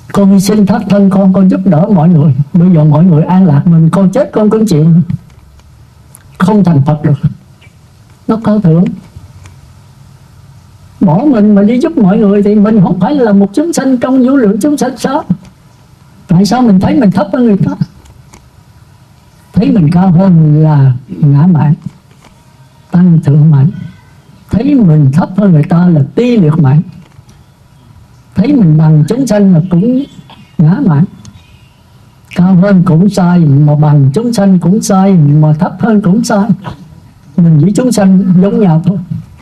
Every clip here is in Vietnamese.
Con hy sinh thất thân con giúp đỡ mọi người, bây giờ mọi người an lạc, mình con chết con cũng chịu. Không thành Phật được, nó cao thượng. Bỏ mình mà đi giúp mọi người thì mình không phải là một chúng sanh trong vô lượng chúng sanh sao? Tại sao mình thấy mình thấp hơn người ta? Thấy mình cao hơn là ngã mạn, tăng thượng mạn. Thấy mình thấp hơn người ta là ti liệt mạn. Thấy mình bằng chúng sanh là cũng ngã mạn. Cao hơn cũng sai, mà bằng chúng sanh cũng sai, mà thấp hơn cũng sai. Mình với chúng sanh giống nhau thôi.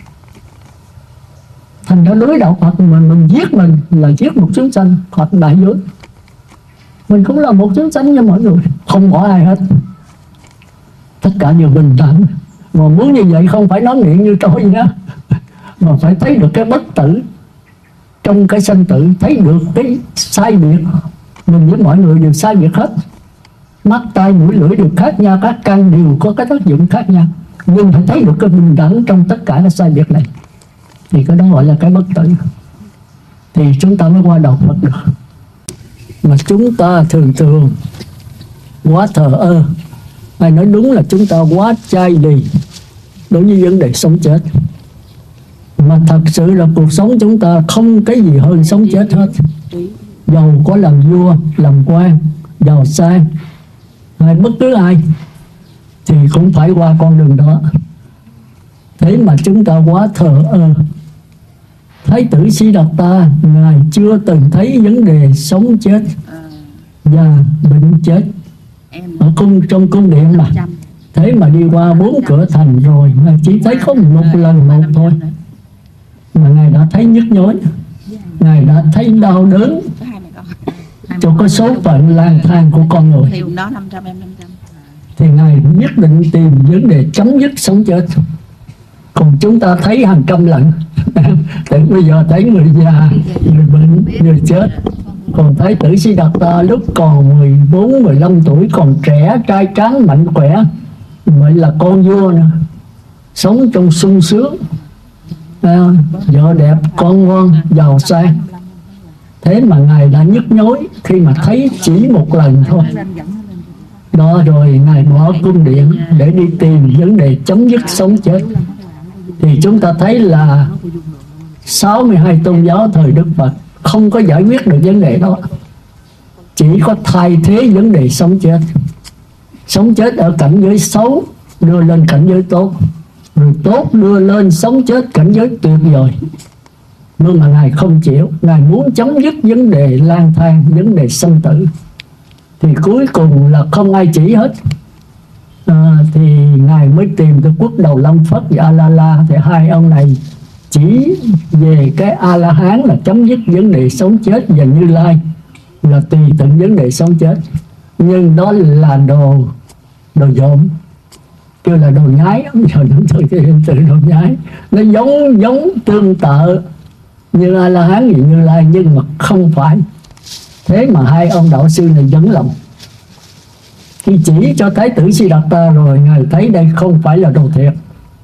Thành ra đối đạo Phật mà mình giết mình là giết một chúng sanh hoặc đại giới. Mình cũng là một chúng sanh như mọi người, không bỏ ai hết, tất cả đều bình đẳng. Mà muốn như vậy không phải nói miệng như trôi nhá, mà phải thấy được cái bất tử trong cái sanh tử, thấy được cái sai biệt. Mình với mọi người đều sai biệt hết. Mắt, tai, mũi, lưỡi đều khác nhau, các căn đều có cái tác dụng khác nhau, nhưng phải thấy được cái bình đẳng trong tất cả cái sai biệt này, thì cái đó gọi là cái bất tử. Thì chúng ta mới qua đạo Phật được. Mà chúng ta thường thường quá thờ ơ, hay nói đúng là chúng ta quá chai lì đối với vấn đề sống chết. Mà thật sự là cuộc sống chúng ta không cái gì hơn sống chết hết. Dầu có làm vua, làm quan, giàu sang hay bất cứ ai thì cũng phải qua con đường đó. Thế mà chúng ta quá thờ ơ. Thái tử Siddhartha ngài chưa từng thấy vấn đề sống chết và bệnh chết ở trong cung điện mà. Thế mà đi qua 4 cửa thành rồi ngài chỉ thấy có một lần một thôi, mà ngài đã thấy nhức nhối, ngài đã thấy đau đớn cho cái số phận lang thang của con người. Thì ngài nhất định tìm vấn đề chấm dứt sống chết. Còn chúng ta thấy hàng trăm lần. Tại bây giờ thấy người già, người bệnh, người chết. Còn Thái tử Siddhartha lúc còn 14, 15 tuổi, còn trẻ, trai tráng, mạnh khỏe, mới là con vua nữa, sống trong sung sướng, vợ đẹp, con ngoan, giàu sang. Thế mà ngài đã nhức nhối khi mà thấy chỉ một lần thôi. Đó rồi ngài bỏ cung điện để đi tìm vấn đề chấm dứt sống chết. Thì chúng ta thấy là 62 tôn giáo thời Đức Phật không có giải quyết được vấn đề đó, chỉ có thay thế vấn đề sống chết. Sống chết ở cảnh giới xấu đưa lên cảnh giới tốt, rồi tốt đưa lên sống chết cảnh giới tuyệt vời. Nhưng mà ngài không chịu, ngài muốn chấm dứt vấn đề lang thang, vấn đề sanh tử. Thì cuối cùng là không ai chỉ hết. Thì ngài mới tìm được Quốc Đầu Lâm Phất và A-la-la. Thì hai ông này chỉ về cái A-la-hán là chấm dứt vấn đề sống chết, và Như Lai là tùy từng vấn đề sống chết. Nhưng đó là đồ dỗm, kêu là đồ nhái. Giờ nó thôi cái hiện tượng đồ nhái, nó giống tương tự như A-la-hán và Như Lai, nhưng mà không phải. Thế mà hai ông đạo sư này vẫn lòng. Khi chỉ cho Thái tử Siddhartha rồi, ngài thấy đây không phải là đồ thiệt.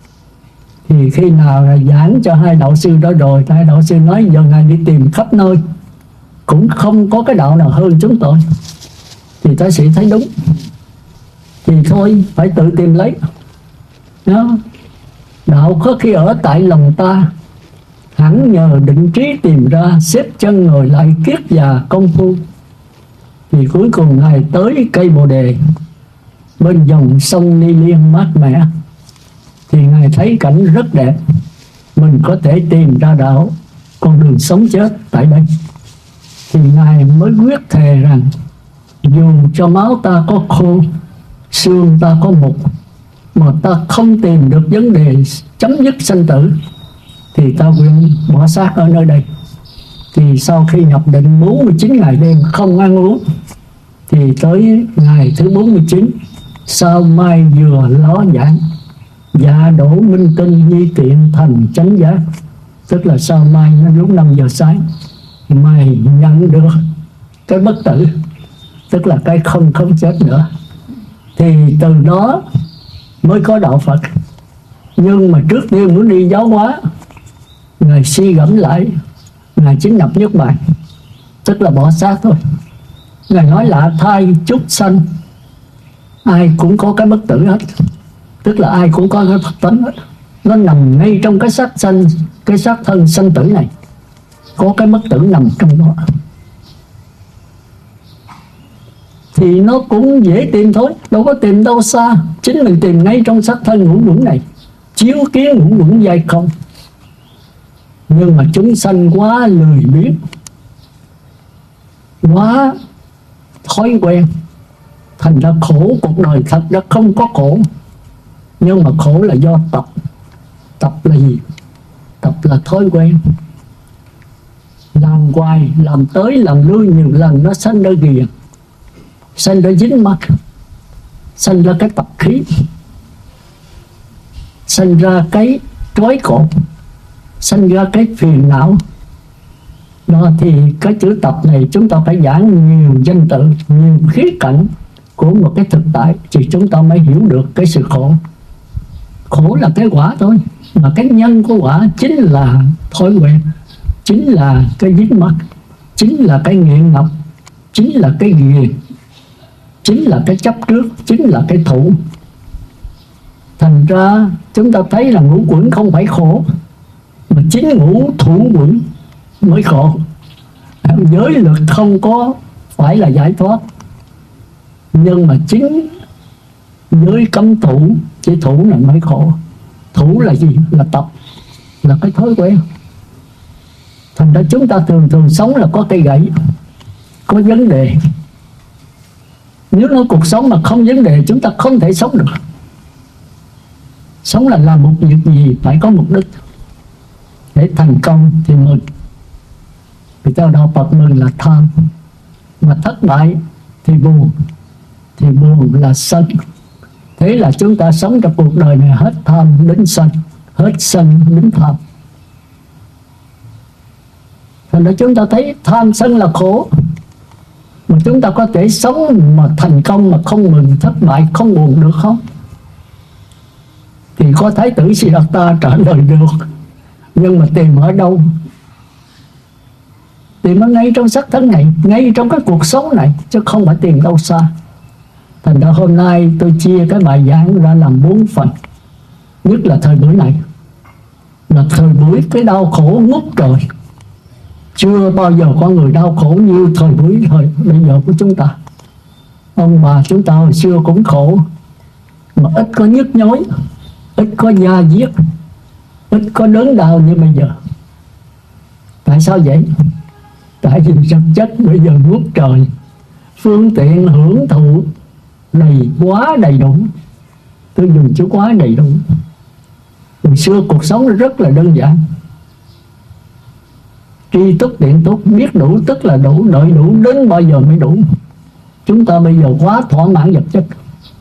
Thì khi nào giảng cho hai đạo sư đó rồi, hai đạo sư nói giờ ngài đi tìm khắp nơi cũng không có cái đạo nào hơn chúng tôi. Thì ta sĩ thấy đúng, thì thôi phải tự tìm lấy đó. Đạo có khi ở tại lòng ta, hẳn nhờ định trí tìm ra, xếp chân ngồi lại kiết già công phu. Thì cuối cùng ngài tới cây Bồ Đề bên dòng sông Ni Liên mát mẻ. Thì ngài thấy cảnh rất đẹp, mình có thể tìm ra đạo, con đường sống chết tại đây. Thì ngài mới quyết thề rằng dù cho máu ta có khô, xương ta có mục, mà ta không tìm được vấn đề chấm dứt sanh tử, thì ta nguyện bỏ xác ở nơi đây. Thì sau khi nhập định 49 ngày đêm không ăn uống, thì tới ngày thứ 49, sao mai vừa ló giảng, dạ đổ minh tinh di tiện thành chánh giác. Tức là sao mai lúc 5 giờ sáng mày nhận được cái bất tử, tức là cái không chết nữa. Thì từ đó mới có đạo Phật. Nhưng mà trước tiên muốn đi giáo hóa, ngài suy gẫm lại, ngài chính nhập Nhất Bàn. tức là bỏ xác thôi. Ngài nói là thai chúc sanh, ai cũng có cái bất tử hết, tức là ai cũng có cái Phật tánh hết. Nó nằm ngay trong cái xác sanh, cái xác thân sanh tử này, có cái bất tử nằm trong đó. Thì nó cũng dễ tìm thôi, đâu có tìm đâu xa. Chính mình tìm ngay trong xác thân ngũ quẩn này, chiếu kiến ngũ quẩn dai không. Nhưng mà chúng sanh quá lười biếng, quá thói quen, thành ra khổ. Cuộc đời thật ra không có khổ, nhưng mà khổ là do tập. Tập là gì? Tập là thói quen. Làm hoài, làm tới làm lui nhiều lần, nó sanh ra ghiền, sanh ra dính mắc, sanh ra cái tập khí, sanh ra cái trói cột, sanh ra cái phiền não. Đó thì cái chữ tập này chúng ta phải giảng nhiều danh từ, nhiều khía cạnh của một cái thực tại, thì chúng ta mới hiểu được cái sự khổ. Khổ là cái quả thôi, mà cái nhân của quả chính là thói quen, chính là cái dính mắc, chính là cái nghiện ngập, chính là cái ghiền, chính là cái chấp trước, chính là cái thủ. Thành ra chúng ta thấy là ngũ quẩn không phải khổ, mà chính ngũ thủ quẩn mới khổ. Giới luật không có phải là giải thoát, nhưng mà chính giới cấm thủ, chỉ thủ này mới khổ. Thủ là gì? Là tập, là cái thói quen. Thành ra chúng ta thường sống là có cây gậy, có vấn đề. Nếu nói cuộc sống mà không vấn đề, chúng ta không thể sống được. Sống là làm một việc gì phải có mục đích. Để thành công thì mừng, vì theo đạo Phật mừng là tham. Mà thất bại thì buồn, thì buồn là sân. Thế là chúng ta sống trong cuộc đời này hết tham đến sân, hết sân đến tham. Thành ra chúng ta thấy tham sân là khổ. Mà chúng ta có thể sống mà thành công mà không mừng, thất bại không buồn được không? Thì có Thái tử Siddhartha trả lời được. Nhưng mà tìm ở đâu? Tìm ở ngay trong xác thân này, ngay trong cái cuộc sống này, chứ không phải tìm đâu xa. Thành ra hôm nay tôi chia cái bài giảng ra làm 4 phần. Nhất là thời buổi này, là thời buổi cái đau khổ ngút trời. Chưa bao giờ có người đau khổ như thời buổi bây giờ của chúng ta. Ông bà chúng ta hồi xưa cũng khổ, mà ít có nhức nhối, ít có da diết, ít có đớn đau như bây giờ. Tại sao vậy? Tại vì vật chất bây giờ ngút trời, phương tiện hưởng thụ quá đầy đủ. Tôi dùng chữ quá đầy đủ. Hồi xưa cuộc sống rất là đơn giản, tri túc tiện túc, biết đủ tức là đủ, đợi đủ đến bao giờ mới đủ. Chúng ta bây giờ quá thỏa mãn vật chất,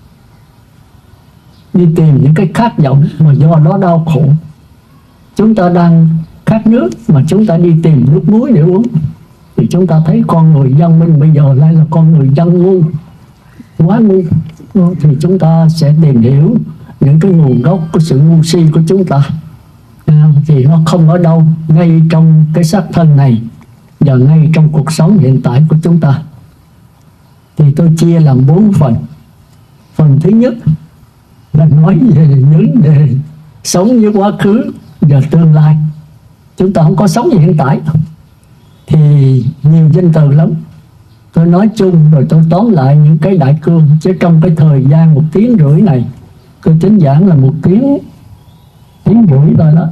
đi tìm những cái khát vọng mà do đó đau khổ. Chúng ta đang khát nước mà chúng ta đi tìm nước muối để uống, thì chúng ta thấy con người văn minh bây giờ lại là con người văn ngu, quá ngu. Thì chúng ta sẽ tìm hiểu những cái nguồn gốc của sự ngu si của chúng ta. Thì nó không ở đâu, ngay trong cái xác thân này và ngay trong cuộc sống hiện tại của chúng ta. Thì tôi chia làm 4 phần. Phần thứ nhất là nói về vấn đề sống với quá khứ và tương lai. Chúng ta không có sống về hiện tại thì nhiều danh từ lắm. Tôi nói chung rồi tôi tóm lại những cái đại cương. Chứ trong cái thời gian 1 tiếng rưỡi này, tôi chính giảng là 1 tiếng rưỡi thôi đó,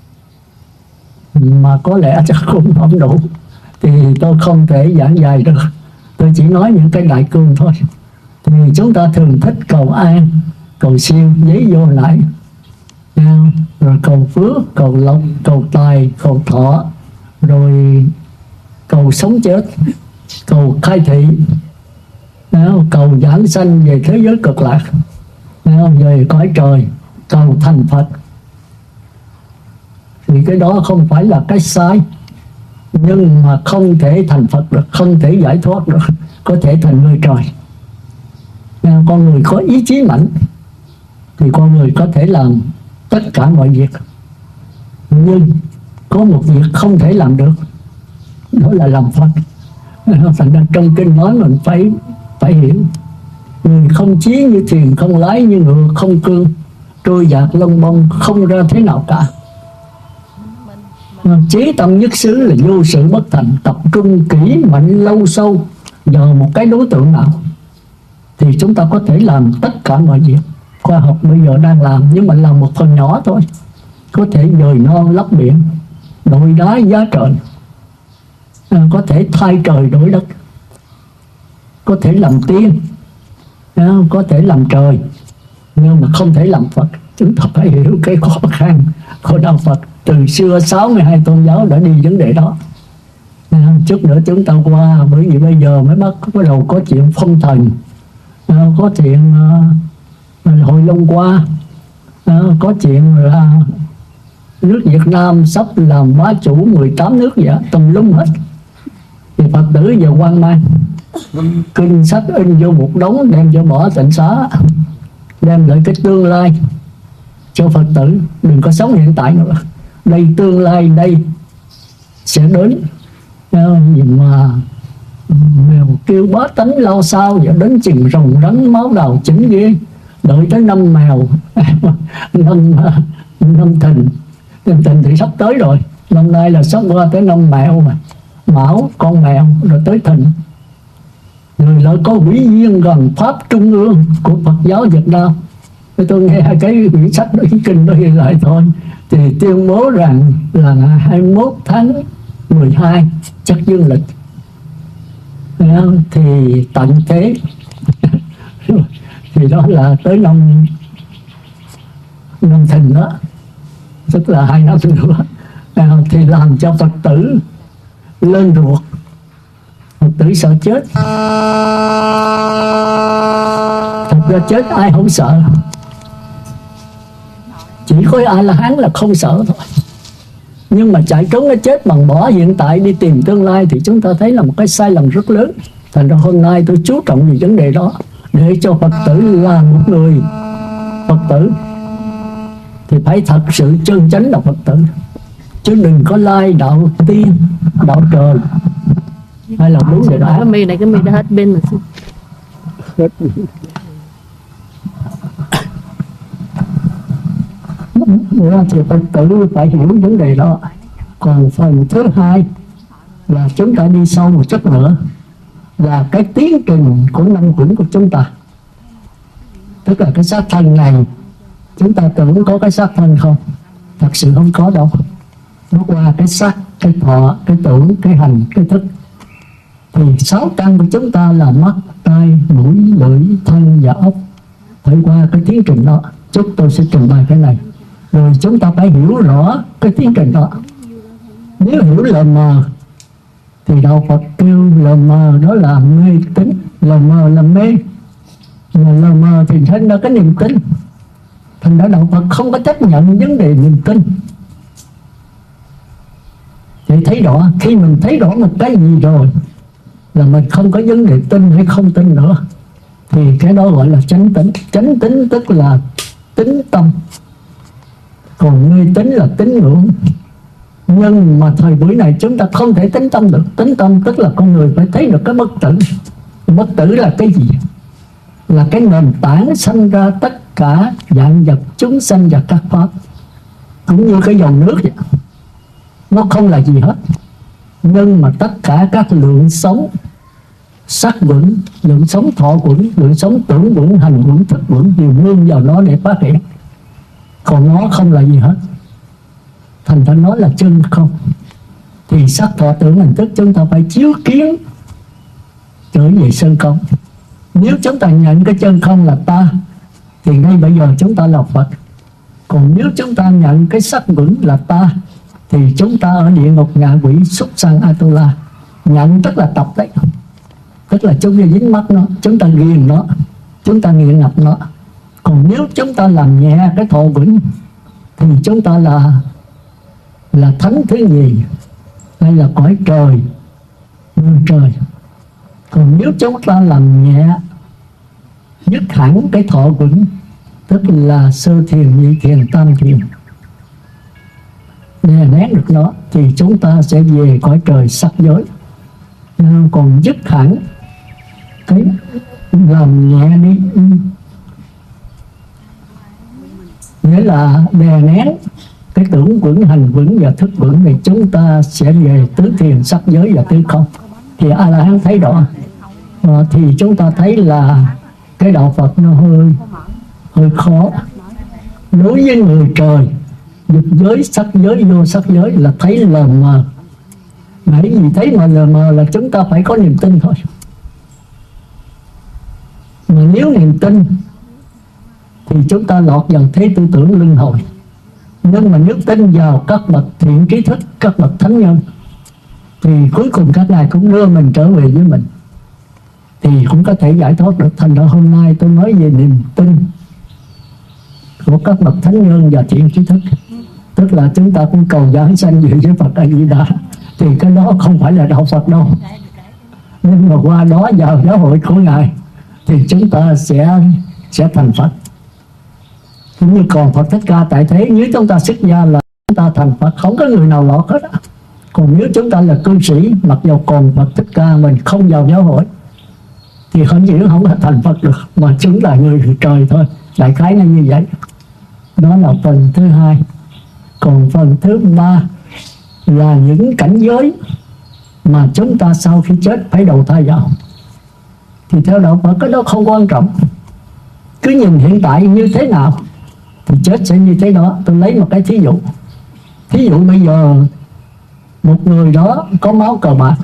mà có lẽ chắc cũng không đủ, thì tôi không thể giảng dài được. Tôi chỉ nói những cái đại cương thôi. Thì chúng ta thường thích cầu an, cầu siêu, giấy vô lại, rồi cầu phước, cầu lộc, cầu tài, cầu thọ, rồi cầu sống chết, cầu khai thị, cầu giảng sanh về thế giới cực lạc, về cõi trời, cầu thành Phật. Thì cái đó không phải là cái sai, nhưng mà không thể thành Phật được, không thể giải thoát được. Có thể thành người trời. Con người có ý chí mạnh thì con người có thể làm tất cả mọi việc. Nhưng có một việc không thể làm được, đó là làm Phật. Thành ra trong kinh nói mình phải hiểu. Người không chí như thuyền, không lái như ngựa, không cương, trôi dạt lông bông, không ra thế nào cả. Chí tâm nhất xứ là vô sự bất thành, tập trung kỹ mạnh lâu sâu vào một cái đối tượng nào thì chúng ta có thể làm tất cả mọi việc. Khoa học bây giờ đang làm, nhưng mà làm một phần nhỏ thôi. Có thể dời non lấp biển, đổi đá giá trời, có thể thay trời đổi đất, có thể làm tiên, có thể làm trời, nhưng mà không thể làm Phật. Chúng ta phải hiểu cái khó khăn của đạo Phật. Từ xưa 62 tôn giáo đã đi vấn đề đó. Chút nữa chúng ta qua, bởi vì bây giờ mới bắt đầu có chuyện phong thần, có chuyện Hội Long Qua, có chuyện là nước Việt Nam sắp làm bá chủ 18 nước vậy, tùm lum hết. Thì Phật tử giờ hoang mang, kinh sách in vô một đống đem cho bỏ tịnh xá, đem lại cái tương lai cho Phật tử. Đừng có sống hiện tại nữa, đây tương lai đây sẽ đến. Nhưng mà mèo kêu bá tánh lao sao vậy, đến chừng rồng rắn máu đào chỉnh ghê. Đợi tới năm mèo năm Thìn. Năm Thìn thì sắp tới rồi, năm nay là sắp qua tới năm mèo mà, Mão con mèo, rồi tới Thìn. Rồi lại có ủy viên gần Pháp Trung ương của Phật giáo Việt Nam. Tôi nghe cái quyển sách đó, cái kinh đó hiện lại thôi, thì tuyên bố rằng là 21 tháng 12 chắc dương lịch thì tận thế. Thì đó là tới năm Thìn đó, tức là 2 năm nữa, thì làm cho Phật tử lên ruột. Phật tử sợ chết. Thật ra chết ai không sợ, chỉ có A-la-hán là không sợ thôi. Nhưng mà chạy trốn cái chết bằng bỏ hiện tại đi tìm tương lai thì chúng ta thấy là một cái sai lầm rất lớn. Thành ra hôm nay tôi chú trọng về vấn đề đó, để cho Phật tử là một người Phật tử thì phải thật sự chân chánh là Phật tử, chứ đừng có lai đạo tiên, đạo trời hay là đúng rồi đó. Cái mi này, cái mi đã hết bên rồi. Thì Phật tử phải hiểu vấn đề đó. Còn phần thứ hai là chúng ta đi sâu một chút nữa, là cái tiến trình của năm quẩn của chúng ta. Tức là cái xác thân này, chúng ta tưởng có cái xác thân không? Thật sự không có đâu. Nó qua cái xác, cái thọ, cái tưởng, cái hành, cái thức. Thì 6 căn của chúng ta là mắt, tai, mũi, lưỡi, thân và ốc. Phải qua cái tiến trình đó. Chúc tôi sẽ trình bày cái này. Rồi chúng ta phải hiểu rõ cái tiến trình đó. Nếu hiểu lờ mờ thì đạo Phật kêu lờ mờ đó là mê tín. Lờ mờ là mê, mà lờ mờ thì thành ra cái niềm tin. Thành ra đạo Phật không có chấp nhận vấn đề niềm tin. Thì thấy rõ, khi mình thấy rõ một cái gì rồi là mình không có vấn đề tin hay không tin nữa, thì cái đó gọi là chánh tín. Chánh tín tức là tín tâm, còn mê tín là tín ngưỡng. Nhưng mà thời buổi này chúng ta không thể tín tâm được. Tín tâm tức là con người phải thấy được cái bất tử. Bất tử là cái gì? Là cái nền tảng sanh ra tất cả vạn vật chúng sanh và các pháp, cũng như cái dòng nước vậy. Nó không là gì hết, nhưng mà tất cả các lượng sống, sắc vững, lượng sống thọ vững, lượng sống tưởng vững, hành vững, thức vững đều nương vào nó để phát hiện. Còn nó không là gì hết, thành ra nó là chân không. Thì sắc thọ tưởng hành thức chúng ta phải chiếu kiến trở về sân không. Nếu chúng ta nhận cái chân không là ta thì ngay bây giờ chúng ta là Phật. Còn nếu chúng ta nhận cái sắc vững là ta thì chúng ta ở địa ngục, ngạ quỷ, súc sanh, Atula. Nhận tức là tập đấy, tức là chúng ta dính mắt nó, chúng ta ghiền nó, chúng ta nghiện ngập nó. Còn nếu chúng ta làm nhẹ cái thọ vững thì chúng ta là thánh thứ nhì, hay là cõi trời, người trời. Còn nếu chúng ta làm nhẹ, dứt hẳn cái thọ vững, tức là sơ thiền, nhị thiền, tam thiền, đè nén được nó, thì chúng ta sẽ về cõi trời sắc giới. Còn dứt hẳn cái làm nhẹ đi, nghĩa là đè nén cái tưởng vững, hành vững và thức vững, thì chúng ta sẽ về tứ thiền, sắc giới và tứ không. Thì A La Hán thấy rõ. Thì chúng ta thấy là cái đạo Phật nó hơi khó. Đối với người trời, dục giới, sắc giới, vô sắc giới là thấy lờ mờ. Bởi vì thấy mà lờ mờ là chúng ta phải có niềm tin thôi. Mà nếu niềm tin thì chúng ta lọt vào thế tư tưởng luân hồi. Nhưng mà nếu tin vào các bậc thiện trí thức, các bậc thánh nhân, thì cuối cùng các ngài cũng đưa mình trở về với mình, thì cũng có thể giải thoát được. Thành ra hôm nay tôi nói về niềm tin của các bậc thánh nhân và thiện trí thức. Tức là chúng ta cũng cầu giảng sanh về với Phật A Di Đà. Thì cái đó không phải là đạo Phật đâu. Nhưng mà qua đó vào giáo hội của ngài thì chúng ta sẽ thành Phật. Cũng như còn Phật Thích Ca tại thế, nếu chúng ta xuất gia là chúng ta thành Phật, không có người nào lọt hết á. Còn nếu chúng ta là cư sĩ, mặc dù còn Phật Thích Ca mình không vào giáo hội thì không chỉ không có thành Phật được, mà chúng là người trời thôi. Đại khái là như vậy. Đó là phần thứ hai. Còn phần thứ ba là những cảnh giới mà chúng ta sau khi chết phải đầu thai vào. Thì theo đạo Phật cái đó không quan trọng. Cứ nhìn hiện tại như thế nào thì chết sẽ như thế đó. Tôi lấy một cái thí dụ. Thí dụ bây giờ một người đó có máu cờ bạc,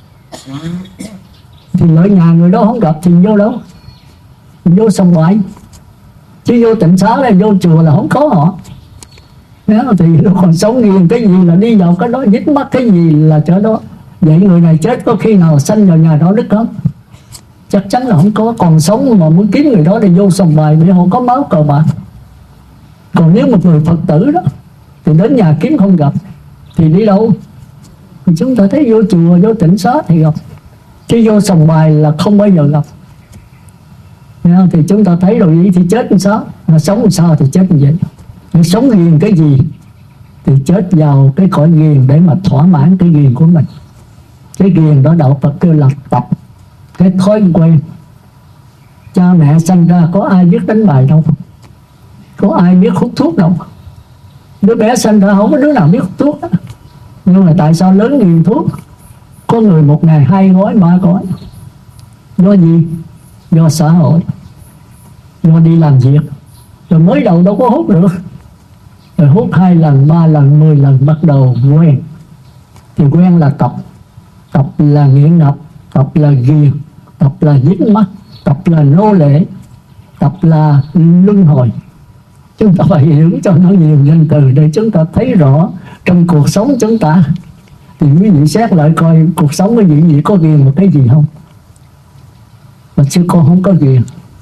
thì ở nhà người đó không gặp thì vô đâu? Vô sòng ngoại. Chứ vô tịnh xá là vô chùa là không có họ. Nếu thì nó còn sống nghiền cái gì là đi vào cái đó, dính mắc cái gì là chỗ đó. Vậy người này chết có khi nào sanh vào nhà đạo đức không? Chắc chắn là không có. Còn sống mà muốn kiếm người đó thì vô sòng bài để họ có máu cờ bạc. Còn nếu một người Phật tử đó thì đến nhà kiếm không gặp thì đi đâu? Thì chúng ta thấy vô chùa, vô tịnh xá thì gặp, chứ vô sòng bài là không bao giờ gặp. Thì chúng ta thấy rồi, thì chết làm sao, mà sống làm sao thì chết như vậy. Nếu sống ghiền cái gì thì chết vào cái cõi ghiền để mà thỏa mãn cái ghiền của mình. Cái ghiền đó đạo Phật kêu là tập, cái thói quen. Cha mẹ sanh ra có ai biết đánh bài đâu, có ai biết hút thuốc đâu. Đứa bé sanh ra không có đứa nào biết hút thuốc đó. Nhưng mà tại sao lớn nghiền thuốc? Có người một ngày 2 gói 3 gói. Do gì? Do xã hội, do đi làm việc. Rồi mới đầu đâu có hút được, rồi hút 2 lần 3 lần 10 lần bắt đầu quen. Thì quen là tập. Tập là nghiện ngập, tập là ghiền, tập là dính mắc, tập là nô lệ, tập là luân hồi. Chúng ta phải hiểu cho nó nhiều danh từ để chúng ta thấy rõ trong cuộc sống chúng ta. Thì quý vị xét lại coi cuộc sống quý vị có ghiền một cái gì không? Mà sư con không có ghiền.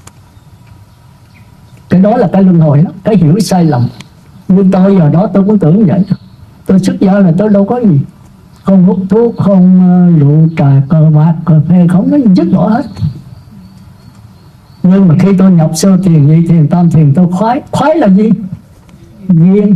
Cái đó là cái luân hồi đó, cái hiểu sai lầm. Nhưng tôi giờ đó tôi cũng tưởng vậy. Tôi xuất gia là tôi đâu có gì, không hút thuốc, không rượu trà cờ bạc cà phê, không có gì dứt bỏ hết. Nhưng mà khi tôi nhập sơ thiền, nhị thiền, tam thiền, tôi khoái là gì? Ghiền.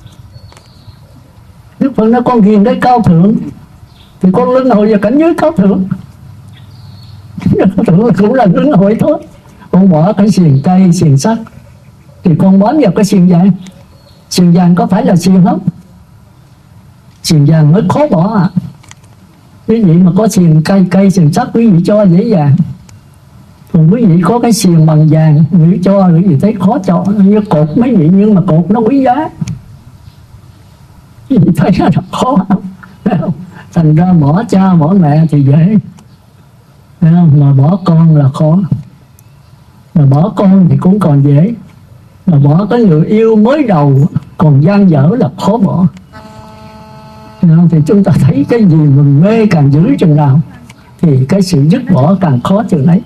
Đức Phật nói con ghiền cái cao thượng thì con luân hồi vào cảnh giới cao thượng. Cao thượng cũng là luân hồi thôi. Con bỏ cái xiềng cây, xiềng sắt thì con bám vào cái xiềng vàng. Xiềng vàng có phải là xiềng không? Xiềng vàng mới khó bỏ à. Quý vị mà có xiềng cây, xiềng sắt quý vị cho dễ dàng. Còn quý vị có cái xiềng bằng vàng, quý vị cho quý vị thấy khó cho. Như cột mấy vị, nhưng mà cột nó quý giá. Quý vị thấy nó khó. Thành ra bỏ cha bỏ mẹ thì dễ, mà bỏ con là khó. Mà bỏ con thì cũng còn dễ, mà bỏ cái người yêu mới đầu còn dang dở là khó bỏ. Thì chúng ta thấy cái gì mình mê càng dữ chừng nào thì cái sự dứt bỏ càng khó chừng ấy.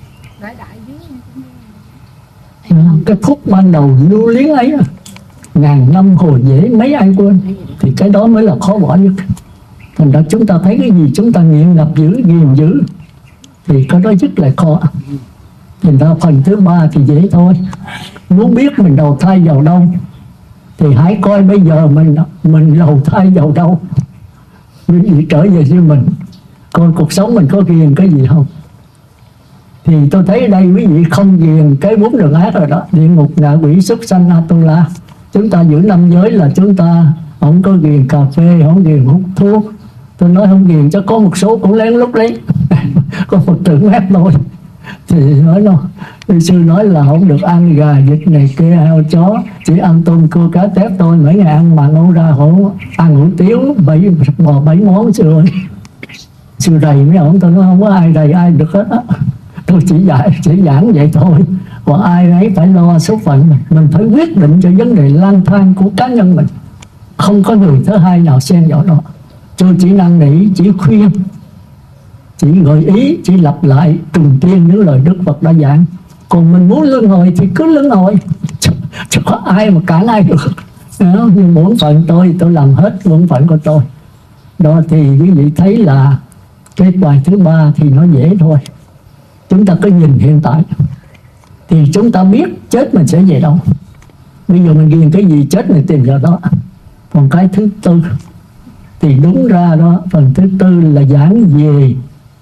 Cái phút ban đầu lưu luyến ấy, ngàn năm hồi dễ mấy ai quên, thì cái đó mới là khó bỏ nhất. Thành ra chúng ta thấy cái gì chúng ta nghiện ngập dữ, ghiền dữ thì cái đó rất là khó. Thành ra phần thứ ba thì dễ thôi. Muốn biết mình đầu thai vào đâu thì hãy coi bây giờ mình đầu thai vào đâu. Quý vị trở về với mình. coi cuộc sống mình có ghiền cái gì không. Thì tôi thấy ở đây quý vị không ghiền cái 4 đường ác rồi đó, địa ngục, ngạ quỷ, súc sanh, Atula. Chúng ta giữ 5 giới là chúng ta không có ghiền cà phê, không ghiền hút thuốc. Tôi nói không ghiền cho có một số cũng lén lút lấy có một tưởng ép thôi. Thì nói nó, sư nói là không được ăn gà, vịt này kia, heo, chó, chỉ ăn tôm, cua, cá, tép thôi. Mấy ngày ăn mà nấu ra hổ, ăn hủ tiếu 7 món sư ơi. Sư rầy mấy ông, tôi nói không có ai rầy ai được hết á. Tôi chỉ giảng vậy thôi. Còn ai ấy phải lo số phận mình phải quyết định cho vấn đề lang thang của cá nhân mình. Không có người thứ hai nào xen vào đó. Tôi chỉ năn nỉ, chỉ khuyên, chỉ gợi ý, chỉ lặp lại trùng tiên những lời Đức Phật đã giảng. Còn mình muốn luân hồi thì cứ luân hồi, chứ có ai mà cản ai được. Nhưng bổn phận tôi làm hết bổn phận của tôi. Đó thì quý vị thấy là cái bài thứ 3 thì nó dễ thôi. Chúng ta cứ nhìn hiện tại thì chúng ta biết chết mình sẽ về đâu. Bây giờ mình ghiền cái gì chết mình tìm ra đó. Còn cái thứ 4 thì đúng ra đó, phần thứ 4 là giảng về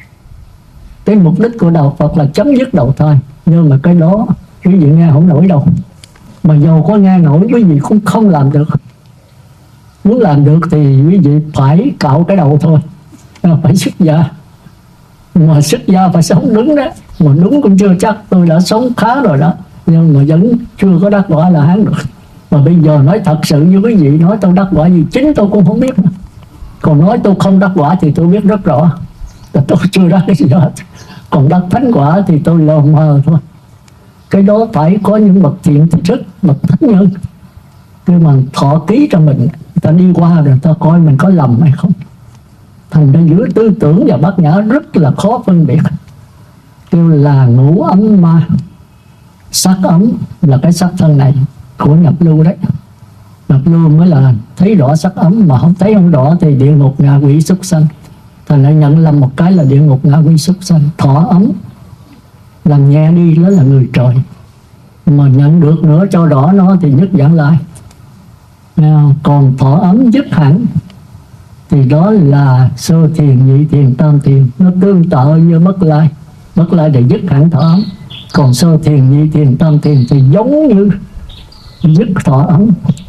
cái mục đích của đạo Phật là chấm dứt đầu thai. Nhưng mà cái đó quý vị nghe không nổi đâu. Mà dầu có nghe nổi quý vị cũng không làm được. Muốn làm được thì quý vị phải cạo cái đầu thôi, phải xuất gia. Mà xuất gia phải sống đúng đó. Mà đúng cũng chưa chắc, tôi đã sống khá rồi đó, nhưng mà vẫn chưa có đắc quả là hán được. Mà bây giờ nói thật sự như quý vị, nói tôi đắc quả gì chính tôi cũng không biết. Còn nói tôi không đắc quả thì tôi biết rất rõ là tôi chưa đắc cái gì hết. Còn đắc thánh quả thì tôi lờ mờ thôi. Cái đó phải có những bậc thiện thức, bậc thánh nhân, nhưng mà thọ ký cho mình, người ta đi qua rồi ta coi mình có lầm hay không. Thành ra giữa tư tưởng và bát nhã rất là khó phân biệt. Kêu là ngũ ấm ma. Sắc ấm là cái sắc thân này của nhập lưu đấy. Nhập lưu mới là thấy rõ sắc ấm, mà không thấy không rõ thì địa ngục, ngạ quỷ, súc sanh. Thành ra nhận lầm một cái là địa ngục, ngạ quỷ, súc sanh. Thọ ấm làm nhẹ đi, đó là người trời. Mà nhận được nữa cho rõ nó thì nhất Vãng Lai. Còn thọ ấm dứt hẳn thì đó là sơ thiền, nhị thiền, tam thiền. Nó tương tự như bất lai. Bất lai để dứt hẳn thọ ấm. Còn sơ thiền, nhị thiền, tam thiền thì giống như dứt thọ ấm.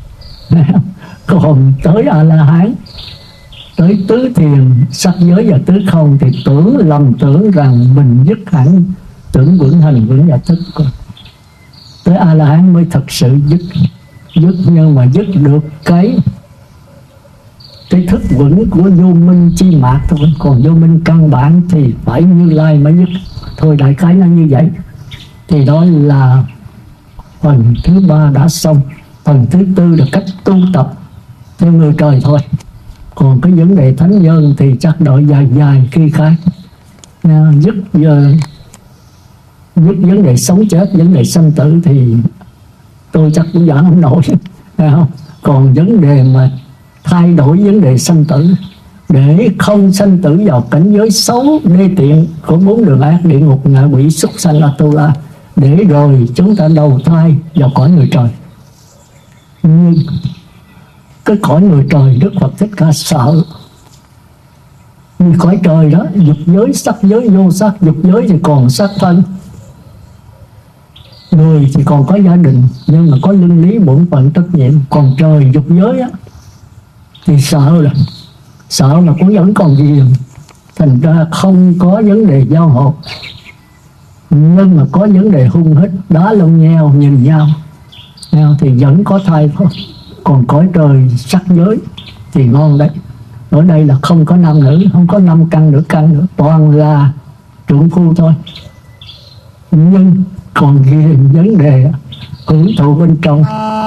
Còn tới A-la-hán, tới tứ thiền, sắc giới và tứ không thì lầm tưởng rằng mình dứt hẳn tưởng vững, hành vững và thức. Tới A-la-hán mới thật sự dứt. Nhưng mà dứt được cái thức vững của vô minh chi mạc thôi. Còn vô minh căn bản thì phải Như Lai mới dứt. Thôi đại khái nó như vậy. Thì đó là phần thứ 3 đã xong. Phần thứ 4 là cách tu tập theo người trời thôi. Còn cái vấn đề thánh nhân thì chắc đợi dài khi khác. Dứt vấn đề sống chết, vấn đề sanh tử thì tôi chắc cũng giảng không nổi. Không? Còn vấn đề mà thay đổi vấn đề sanh tử để không sanh tử vào cảnh giới xấu đê tiện của 4 đường ác, địa ngục, ngạ quỷ, súc sanh, Atula, để rồi chúng ta đầu thai vào cõi người trời. Nhưng cái cõi người trời Đức Phật Thích Ca sợ. Vì cõi trời đó, dục giới, sắc giới, vô sắc. Dục giới thì còn sắc thân, người thì còn có gia đình, nhưng mà có luân lý bổn phận trách nhiệm. Còn trời dục giới á thì sợ là cũng vẫn còn ghiền. Thành ra không có vấn đề giao hợp, nhưng mà có vấn đề hung hít, đá lông nheo nhìn nhau thì vẫn có thai thôi. Còn cõi trời sắc giới thì ngon đấy. Ở đây là không có nam nữ, không có 5 căn nữa, toàn là trượng phu thôi. Nhưng còn ghiền vấn đề hưởng thụ bên trong,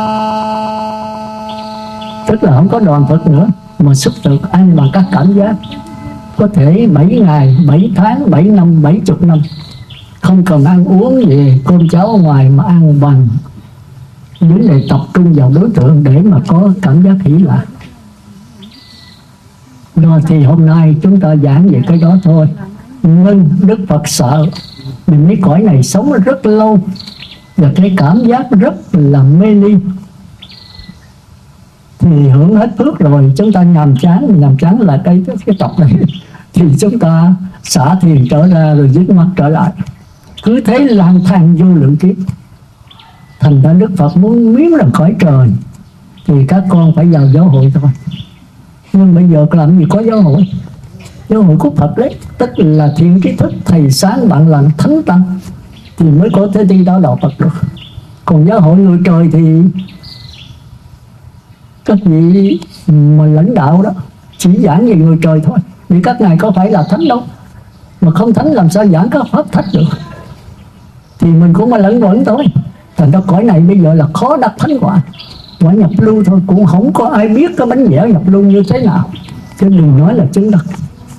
tức là không có đoàn Phật nữa, mà xuất thực ăn bằng các cảm giác. Có thể 7 ngày, 7 tháng, 7 năm, 70 năm không cần ăn uống gì cơm cháo ở ngoài, mà ăn bằng vấn đề tập trung vào đối tượng để mà có cảm giác hỷ lạc. Rồi thì hôm nay chúng ta giảng về cái đó thôi. Nhưng Đức Phật sợ mình mấy cõi này sống rất lâu, và cái cảm giác rất là mê ly. thì hưởng hết phước rồi chúng ta nhàm chán là cái trọc này thì chúng ta xả thiền trở ra rồi dứt mắt trở lại, cứ thế lang thang vô lượng kiếp. Thành ra Đức Phật muốn biến ra khỏi trời thì các con phải vào giáo hội thôi. Nhưng bây giờ làm gì có giáo hội? Giáo hội của Phật đấy, tức là thiện trí thức, thầy sáng, bạn lành, thánh tăng thì mới có thể đi đạo đạo Phật được. Còn giáo hội người trời thì các vị mà lãnh đạo đó chỉ giảng về người trời thôi, vì các ngài có phải là thánh đâu, mà không thánh làm sao giảng các pháp thánh được. Thì mình cũng mà lẫn quẩn thôi. Thành ra cõi này bây giờ là khó đắc thánh quả, quả nhập lưu thôi, cũng không có ai biết cái bánh dẻo nhập lưu như thế nào, chứ đừng nói là chứng đắc.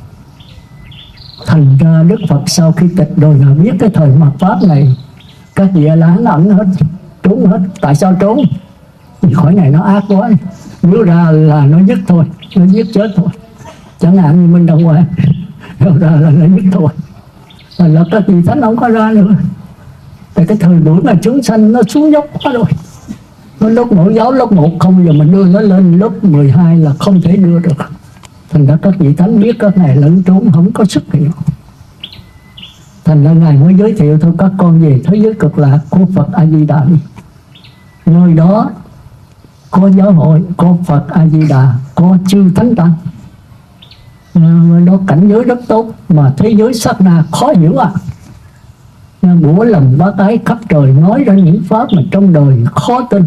Thành ra Đức Phật sau khi tịch rồi là biết cái thời mạt pháp này các vị là hắn ẩn hết, trốn hết. Tại sao trốn? Vì khỏi này nó ác quá, nếu ra là nó dứt thôi, nó giết chết thôi. Chẳng hạn như Minh Đăng Quang ra là nó dứt thôi, là các vị thánh không có ra nữa. Tại cái thời buổi mà chúng sanh nó xuống dốc quá rồi, nó lớp mẫu giáo lớp 1 không, giờ mình đưa nó lên lớp 12 là không thể đưa được. Thành ra các vị thánh biết các ngài lẫn trốn không có xuất hiện. Thành ra ngài mới giới thiệu thôi, các con về thế giới cực lạc của Phật A Di Đà đi. Nơi đó có giáo hội, có Phật A Di Đà, có chư thánh tăng. Đó cảnh giới rất tốt, mà thế giới sát na khó hiểu à. Bủa lầm bá tái khắp trời nói ra những pháp mà trong đời khó tin.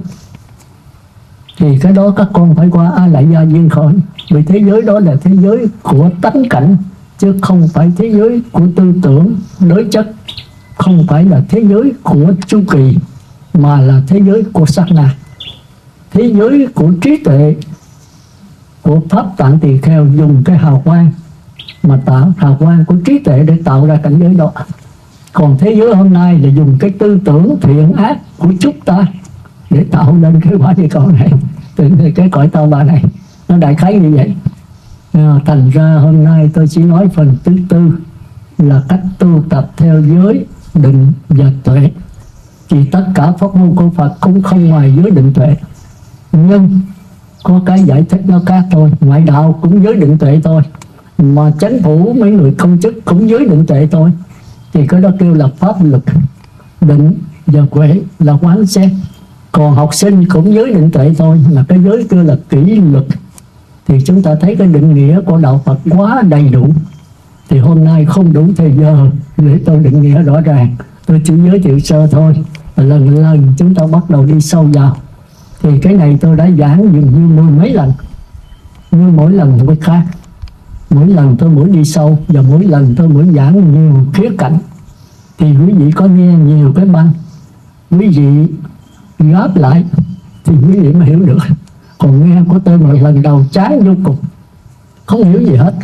Thì cái đó các con phải qua A Lại Gia Duyên Khởi. Vì thế giới đó là thế giới của tánh cảnh, chứ không phải thế giới của tư tưởng đối chất, không phải là thế giới của chu kỳ, mà là thế giới của sát na, thế giới của trí tuệ, của Pháp Tạng Tỳ Kheo dùng cái hào quang mà tạo hào quang của trí tuệ để tạo ra cảnh giới đó. Còn thế giới hôm nay là dùng cái tư tưởng thiện ác của chúng ta để tạo nên cái quả địa cầu này, từ cái cõi tao bà này. Nó đại khái như vậy. Thành ra hôm nay tôi chỉ nói phần thứ tư là cách tu tập theo giới, định và tuệ. Thì tất cả pháp môn của Phật cũng không ngoài giới định tuệ, nhưng có cái giải thích nó khác thôi. Ngoại đạo cũng giới định tuệ thôi, mà chánh phủ mấy người công chức cũng giới định tuệ thôi. Thì cái đó kêu là pháp lực. Định và huệ là quán xét. Còn học sinh cũng giới định tuệ thôi, mà cái giới kêu là kỷ luật. Thì chúng ta thấy cái định nghĩa của đạo Phật quá đầy đủ. Thì hôm nay không đủ thời giờ để tôi định nghĩa rõ ràng, tôi chỉ giới thiệu sơ thôi. Lần lần chúng ta bắt đầu đi sâu vào. Thì cái này tôi đã giảng dường như mười mấy lần, nhưng mỗi lần một khác. Mỗi lần tôi mỗi đi sâu, và mỗi lần tôi mỗi giảng nhiều khía cạnh. Thì quý vị có nghe nhiều cái băng, quý vị gáp lại thì quý vị mới hiểu được. Còn nghe của tôi một lần đầu chán vô cùng, không hiểu gì hết.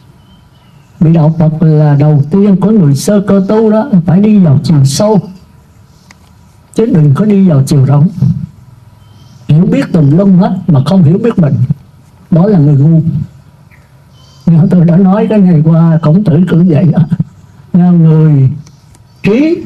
Vì đạo Phật là đầu tiên của người sơ cơ tu đó, phải đi vào chiều sâu, chứ đừng có đi vào chiều rộng. Hiểu biết tùm lum hết mà không hiểu biết mình, đó là người ngu. Nhưng tôi đã nói cái này qua Khổng Tử cũng vậy đó. Người trí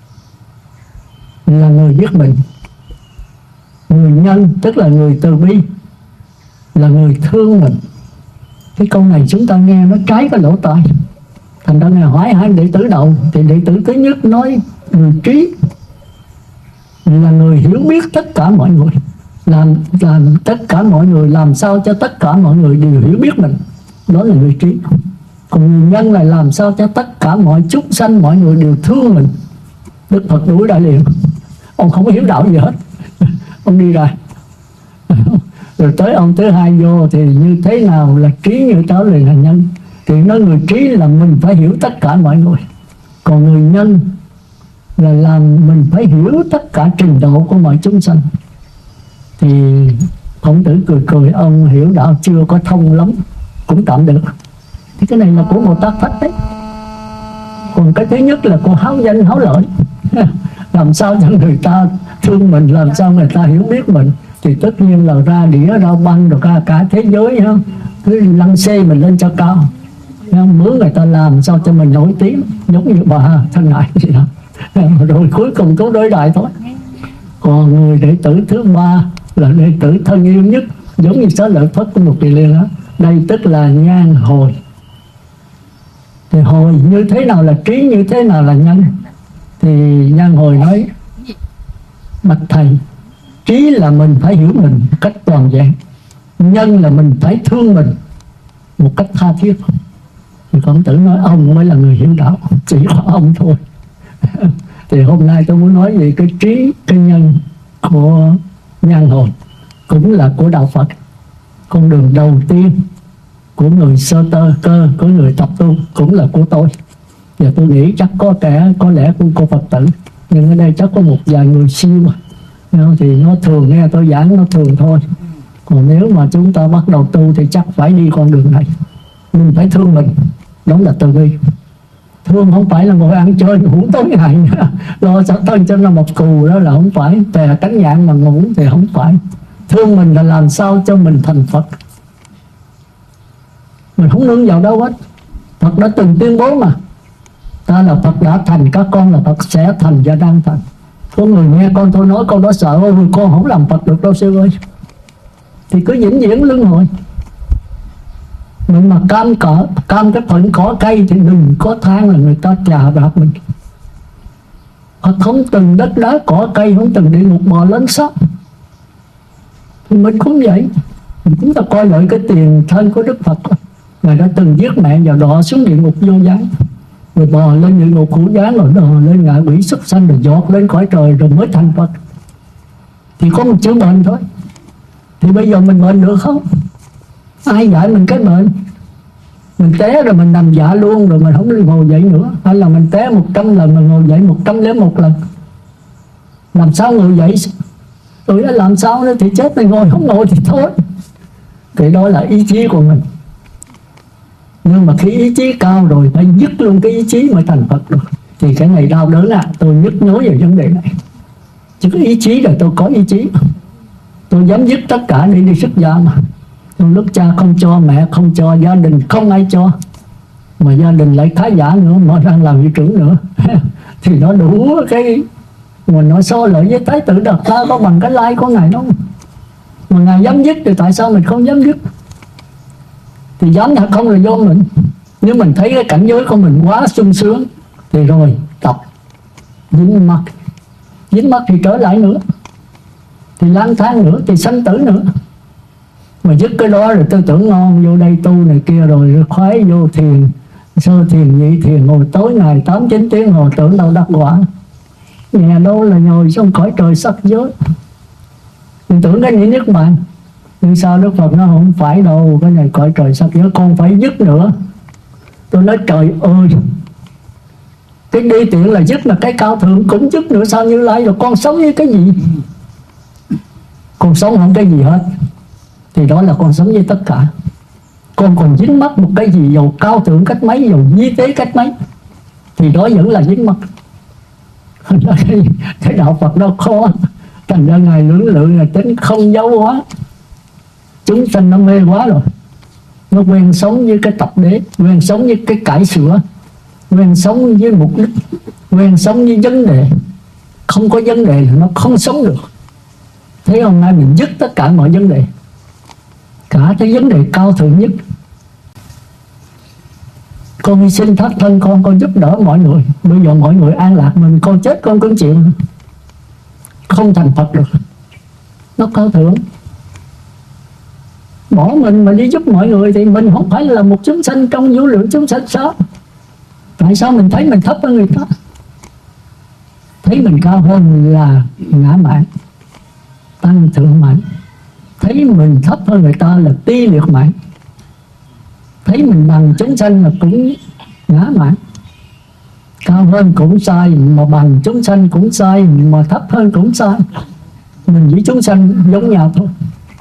là người biết mình, người nhân tức là người từ bi, là người thương mình. Cái câu này chúng ta nghe nó trái cái lỗ tai. Thành ra Ngài hỏi hai đệ tử đầu, thì đệ tử thứ nhất nói người trí là người hiểu biết tất cả mọi người, làm tất cả mọi người, làm sao cho tất cả mọi người đều hiểu biết mình, đó là người trí. Còn người nhân là làm sao cho tất cả mọi chúng sanh, mọi người đều thương mình. Đức Phật đuổi đại liền, ông không hiểu đạo gì hết ông đi ra. Rồi tới ông thứ hai vô thì như thế nào là trí như đó là nhân. Thì nói người trí là mình phải hiểu tất cả mọi người, còn người nhân là làm mình phải hiểu tất cả trình độ của mọi chúng sanh. Thì Khổng Tử cười cười, ông hiểu đạo chưa có thông lắm, cũng tạm được. Thì cái này là của Bồ Tát Phách đấy. Còn cái thứ nhất là của háo danh háo lợi làm sao cho người ta thương mình, làm sao người ta hiểu biết mình. Thì tất nhiên là ra đĩa ra băng rồi ra cả thế giới ha, cứ lăng xê mình lên cho cao, mướn người ta làm sao cho mình nổi tiếng, giống như bà thân Ngại gì đó. Rồi cuối cùng cũng đối đại thôi. Còn người đệ tử thứ ba là đệ tử thân yêu nhất, giống như Xá Lợi Phất của một Tỳ Liên đó. Đây tức là nhan hồi. Thì hồi như thế nào là trí, như thế nào là nhân? Thì nhan hồi nói: bạch thầy, trí là mình phải hiểu mình một cách toàn vẹn, nhân là mình phải thương mình một cách tha thiết. Thì Khổng Tử nói ông mới là người hiểu đạo, chỉ có ông thôi. Thì hôm nay tôi muốn nói về cái trí, cái nhân của nhan hồi, cũng là của đạo Phật. Con đường đầu tiên của người sơ tơ cơ, của người tập tu, cũng là của tôi. Và tôi nghĩ chắc có lẽ của cô Phật tử, nhưng ở đây chắc có một vài người siêu thì nó thường nghe tôi giảng nó thường thôi. Còn nếu mà chúng ta bắt đầu tu thì chắc phải đi con đường này. Mình phải thương mình, đó là từ bi. Thương không phải là ngồi ăn chơi ngủ tối ngày lo sợ thân cho nó một cù, đó là không phải. Tè cánh nhạn mà ngủ thì không phải. Thương mình là làm sao cho mình thành Phật. Mình không nương vào đâu hết. Phật đã từng tuyên bố mà, ta là Phật đã thành, các con là Phật sẽ thành và đang thành. Có người nghe con tôi nói câu đó sợ: ôi con không làm Phật được đâu sư ơi. Thì cứ vĩnh viễn luân hồi. Mình mà cam cái phận cỏ cây thì đừng có than là người ta chà đạp mình. Phật không từng đất đá cỏ cây, không từng địa ngục bò lên sóc. Thì mình cũng vậy. Chúng ta coi lại cái tiền thân của Đức Phật. Ngài đã từng giết mẹ và đọa xuống địa ngục vô gián, rồi bò lên địa ngục hữu gián, rồi đò lên ngạ quỷ súc sanh, rồi giọt lên cõi trời, rồi mới thành Phật. Thì có một chữ bệnh thôi. Thì bây giờ mình bệnh được không? Ai dạy mình cái bệnh? Mình té rồi mình nằm dạ luôn, rồi mình không ngồi dậy nữa. Hay là mình té 100 lần, mình ngồi dậy 101 lần. Làm sao ngồi dậy? Rồi làm sao nữa thì chết, mình ngồi không ngồi thì thôi. Thì đó là ý chí của mình. Nhưng mà khi ý chí cao rồi phải dứt luôn cái ý chí mới thành Phật được. Thì cái này đau đớn tôi nhức nhối về vấn đề này. Chứ cái ý chí là tôi có ý chí, tôi dám dứt tất cả để đi xuất gia mà. Lúc cha không cho, mẹ không cho, gia đình không ai cho, mà gia đình lại khá giả nữa, mà đang làm hiệu trưởng nữa thì nó đủ cái mà nó so lợi với Thái tử Đạt Ta có bằng cái lai của Ngài đâu. Mà Ngài dám dứt thì tại sao mình không dám dứt? Thì dám hay không là do mình. Nếu mình thấy cái cảnh giới của mình quá sung sướng thì rồi tập dính mắt thì trở lại nữa, thì lang thang nữa, thì sanh tử nữa. Mà dứt cái đó rồi tư tưởng ngon, vô đây tu này kia, rồi khoái vô thiền, sơ thiền, nhị thiền, ngồi tối ngày 8-9 tiếng hồi tưởng đâu đắc quả. Nghe đâu là ngồi trong cõi trời sắc giới. Mình tưởng cái gì nhất bạn. Nhưng sao Đức Phật nó không phải đâu, cái này cõi trời sắc giới con phải dứt nữa. Tôi nói trời ơi, cái đi tiện là dứt, là cái cao thượng cũng dứt nữa sao Như Lai? Rồi con sống với cái gì? Con sống không cái gì hết. Thì đó là con sống với tất cả. Con còn dính mắc một cái gì, dầu cao thượng cách mấy, dầu di tế cách mấy, thì đó vẫn là dính mắc. Cái đạo Phật nó khó. Thành ra Ngài lưỡng lự là tính không giấu quá. Chúng sanh nó mê quá rồi. Nó quen sống với cái tập đế, quen sống với cái cải sửa, quen sống với mục đích, quen sống với vấn đề. Không có vấn đề là nó không sống được. Thế hôm nay mình dứt tất cả mọi vấn đề, cả cái vấn đề cao thượng nhất. Con hy sinh thất thân con giúp đỡ mọi người. Bây giờ mọi người an lạc, mình con chết con cũng chịu. Không thành Phật được. Nó cao thượng. Bỏ mình mà đi giúp mọi người thì mình không phải là một chúng sanh trong vũ lượng chúng sanh sao? Tại sao mình thấy mình thấp hơn người ta? Thấy mình cao hơn là ngã mạn, tăng thượng mạn. Thấy mình thấp hơn người ta là ti liệt mạn. Thấy mình bằng chúng sanh là cũng ngã mạn. Cao hơn cũng sai, mà bằng chúng sanh cũng sai, mà thấp hơn cũng sai. Mình với chúng sanh giống nhau thôi.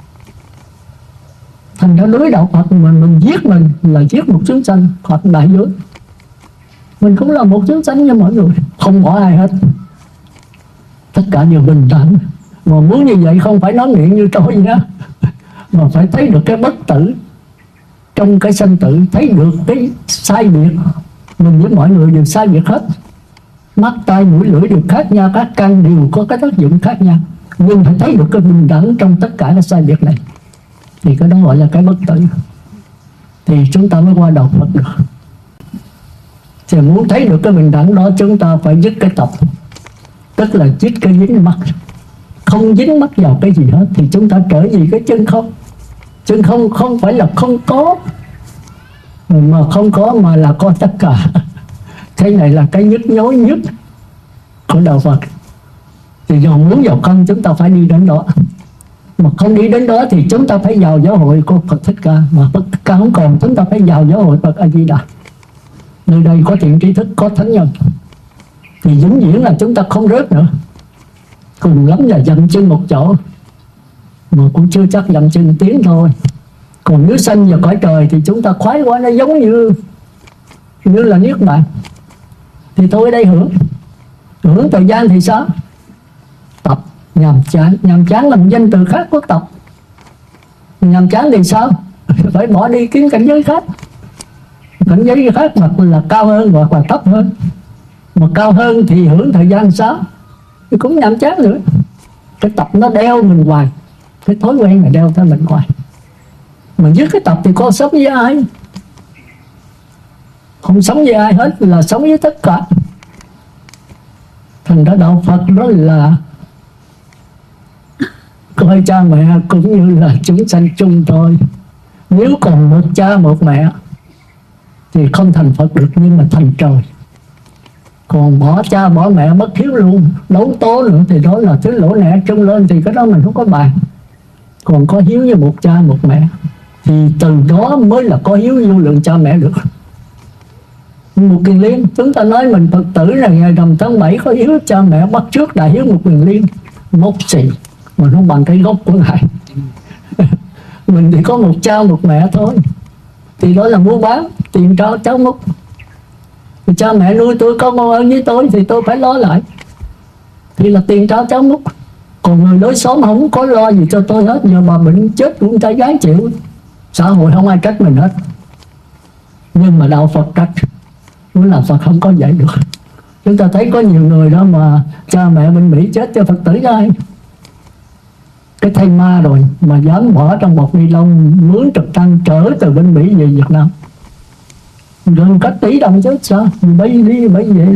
Thành ra đối đạo Phật mình giết mình là giết một chúng sanh hoặc đại giới. Mình cũng là một chúng sanh như mọi người, không bỏ ai hết. Tất cả đều bình đẳng. Mà muốn như vậy không phải nói miệng như trôi nữa, mà phải thấy được cái bất tử trong cái sanh tử, thấy được cái sai biệt. Mình với mọi người đều sai biệt hết. Mắt, tai, mũi, lưỡi đều khác nhau, các căn đều có cái tác dụng khác nhau. Nhưng phải thấy được cái bình đẳng trong tất cả cái sai biệt này. thì cái đó gọi là cái bất tử. Thì chúng ta mới qua đạo Phật được. Thì muốn thấy được cái bình đẳng đó, chúng ta phải dứt cái tập, tức là dứt cái dính mắc, không dính mắc vào cái gì hết, thì chúng ta trở về cái chân không. Chân không không phải là không có, mà không có mà là có tất cả. Cái này là cái nhức nhối nhất của đạo Phật. Thì dù muốn vào không, chúng ta phải đi đến đó. Mà không đi đến đó thì chúng ta phải vào giáo hội của Phật Thích Ca. Mà Phật Thích Ca không còn, chúng ta phải vào giáo hội Phật A Di Đà. Nơi đây có thiện tri thức, có thánh nhân, thì vĩnh viễn là chúng ta không rớt nữa. Cùng lắm là dậm chân một chỗ, mà cũng chưa chắc dậm chân tiến thôi. Còn nếu sanh vào cõi trời thì chúng ta khoái quá, nó giống như là niết bàn. Thì tôi ở đây hưởng thời gian thì sao? Tập nhàm chán. Nhàm chán là một danh từ khác của tập. Nhàm chán thì sao? Phải bỏ đi kiếm cảnh giới khác. Cảnh giới khác mà là cao hơn hoặc là thấp hơn. Mà cao hơn thì hưởng thời gian sao? Thì cũng nhàm chán nữa. Cái tập nó đeo mình hoài, cái thói quen này đeo theo mình hoài. Mà dứt cái tập thì con sống với ai? Không sống với ai hết, là sống với tất cả. Thành ra đạo Phật đó là coi cha mẹ cũng như là chúng sanh chung thôi. Nếu còn một cha một mẹ thì không thành Phật được, nhưng mà thành trời. Còn bỏ cha bỏ mẹ bất hiếu luôn, đấu tố nữa, thì đó là thứ lỗ nẻ trông lên, thì cái đó mình không có bàn. Còn có hiếu với một cha một mẹ thì từ đó mới là có hiếu vô lượng cha mẹ được. Một Kiền Liên, chúng ta nói mình Phật tử là ngày rằm tháng 7 có hiếu cha mẹ, bắt trước đại hiếu một Kiền Liên, mốc xì mà nó bằng cái gốc của ngài. Mình chỉ có một cha một mẹ thôi, thì đó là mua bán tiền trao cháu múc. Thì cha mẹ nuôi tôi có công ơn với tôi thì tôi phải lo lại, thì là tiền trao cháu múc. Còn người đối xóm không có lo gì cho tôi hết, giờ bà bệnh chết cũng trai gái chịu, xã hội không ai trách mình hết. Nhưng mà đạo Phật trách, muốn làm Phật không có vậy được. Chúng ta thấy có nhiều người đó mà cha mẹ bên Mỹ chết cho Phật tử ai? Cái thây ma rồi mà dám bỏ trong bọc ni lông mướn trực thăng trở từ bên Mỹ về Việt Nam, gần cả tỷ đồng chứ sao? Bay đi bay về.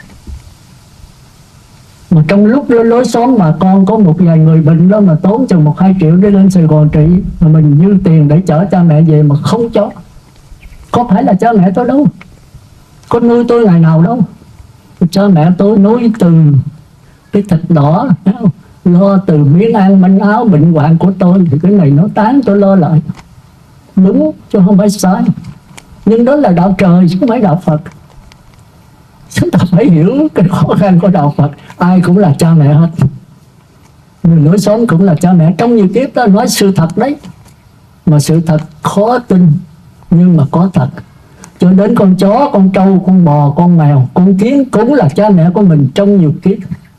Mà trong lúc lối xóm mà con có một vài người bệnh đó mà tốn chừng 1-2 triệu để lên Sài Gòn trị, mà mình dư tiền để chở cha mẹ về mà không cho. Có phải là cha mẹ tôi đâu, có nuôi tôi ngày nào đâu. Cha mẹ tôi nuôi từ cái thịt đỏ, lo từ miếng ăn manh áo bệnh hoạn của tôi, thì cái này nó tán tôi lo lại. Đúng chứ không phải sai. Nhưng đó là đạo trời chứ không phải đạo Phật. Chúng ta phải hiểu cái khó khăn của đạo Phật. Ai cũng là cha mẹ hết, người lối xóm cũng là cha mẹ. Trong nhiều kiếp đó nói sự thật đấy, mà sự thật khó tin nhưng mà có thật. Cho đến con chó, con trâu, con bò, con mèo, con kiến cũng là cha mẹ của mình trong nhiều kiếp.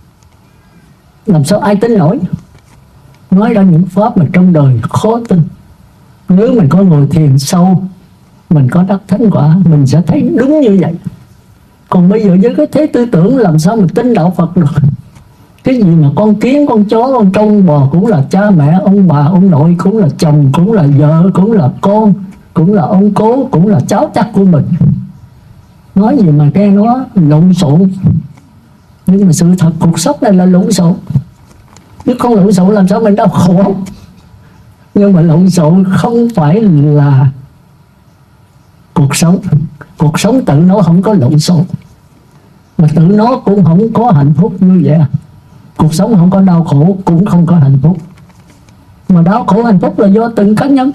Làm sao ai tin nổi? Nói ra những pháp mà trong đời khó tin. Nếu mình có ngồi thiền sâu, mình có đắc thánh quả, mình sẽ thấy đúng như vậy. Còn bây giờ với cái thế tư tưởng làm sao mình tin đạo Phật được? Cái gì mà con kiến, con chó, con trâu, con bò cũng là cha mẹ, ông bà, ông nội cũng là chồng, cũng là vợ, cũng là con, cũng là ông cố, cũng là cháu chắc của mình. Nói gì mà nghe nó lộn xộn. Nhưng mà sự thật cuộc sống này là lộn xộn. Nếu không lộn xộn làm sao mình đau khổ? Nhưng mà lộn xộn không phải là cuộc sống. Cuộc sống tự nó không có lộn xộn, mà tự nó cũng không có hạnh phúc như vậy. Cuộc sống không có đau khổ cũng không có hạnh phúc. Mà đau khổ hạnh phúc là do từng cá nhân.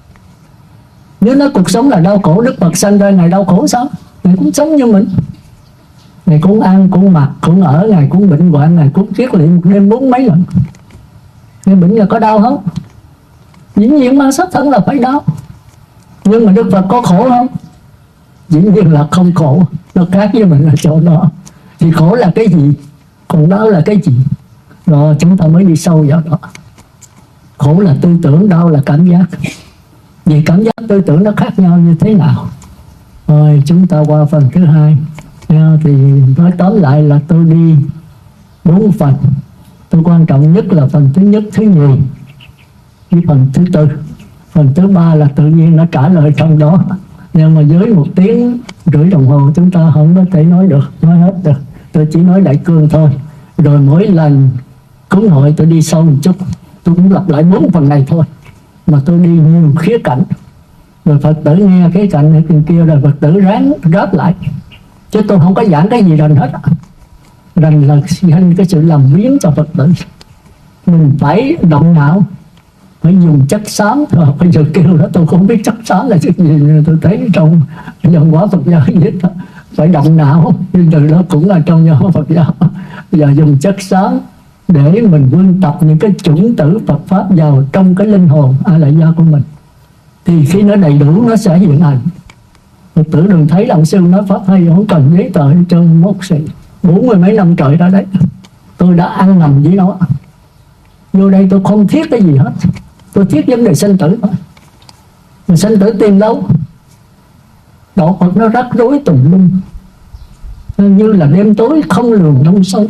Nếu nói cuộc sống là đau khổ, Đức Phật sanh ra Ngài đau khổ sao? Ngài cũng sống như mình. Ngài cũng ăn, cũng mặc, cũng ở, Ngài cũng bệnh hoạn, Ngài cũng kiết lỵ một đêm 4 mấy lần. Ngài bệnh là có đau không? Dĩ nhiên mà xác thân là phải đau. Nhưng mà Đức Phật có khổ không? Dĩ nhiên là không khổ. Nó khác với mình ở chỗ đó. Thì khổ là cái gì? Còn đau là cái gì? Rồi chúng ta mới đi sâu vào đó. Khổ là tư tưởng, đau là cảm giác. Vì cảm giác tư tưởng nó khác nhau như thế nào? Rồi chúng ta qua phần thứ hai. Thì nói tóm lại là tôi đi 4 phần. Tôi quan trọng nhất là phần thứ nhất, thứ nhì với phần thứ tư. Phần thứ ba là tự nhiên nó trả lời trong đó. Nhưng mà dưới 1 tiếng rưỡi đồng hồ chúng ta không có thể nói được, nói hết được. Tôi chỉ nói đại cương thôi. Rồi mỗi lần cúng hội tôi đi sâu một chút, tôi cũng lặp lại 4 phần này thôi, mà tôi đi nhiều khía cạnh. Rồi Phật tử nghe khía cạnh này kia rồi Phật tử ráng ráp lại, chứ tôi không có giảng cái gì rành hết. Rành là gây cái sự làm biếng cho Phật tử. Mình phải động não, phải dùng chất xám. Bây giờ kêu đó tôi không biết chất xám là chất gì, tôi thấy trong văn hóa Phật giáo viết đó, phải động não, nhưng từ đó cũng là trong văn hóa Phật giáo. Giờ dùng chất xám để mình vun tập những cái chủng tử Phật pháp vào trong cái linh hồn a la gia của mình, thì khi nó đầy đủ nó sẽ hiện hành. Phật tử đừng thấy ông sư nói pháp hay không cần giấy tờ trên mốt xị. 40 mấy năm trời đó đấy, tôi đã ăn nằm với nó. Vô đây tôi không thiết cái gì hết, tôi thiết vấn đề sinh tử thôi. Mà sinh tử tìm đâu? Đạo Phật nó rắc rối tùm lum, như là đêm tối không lường đông sâu.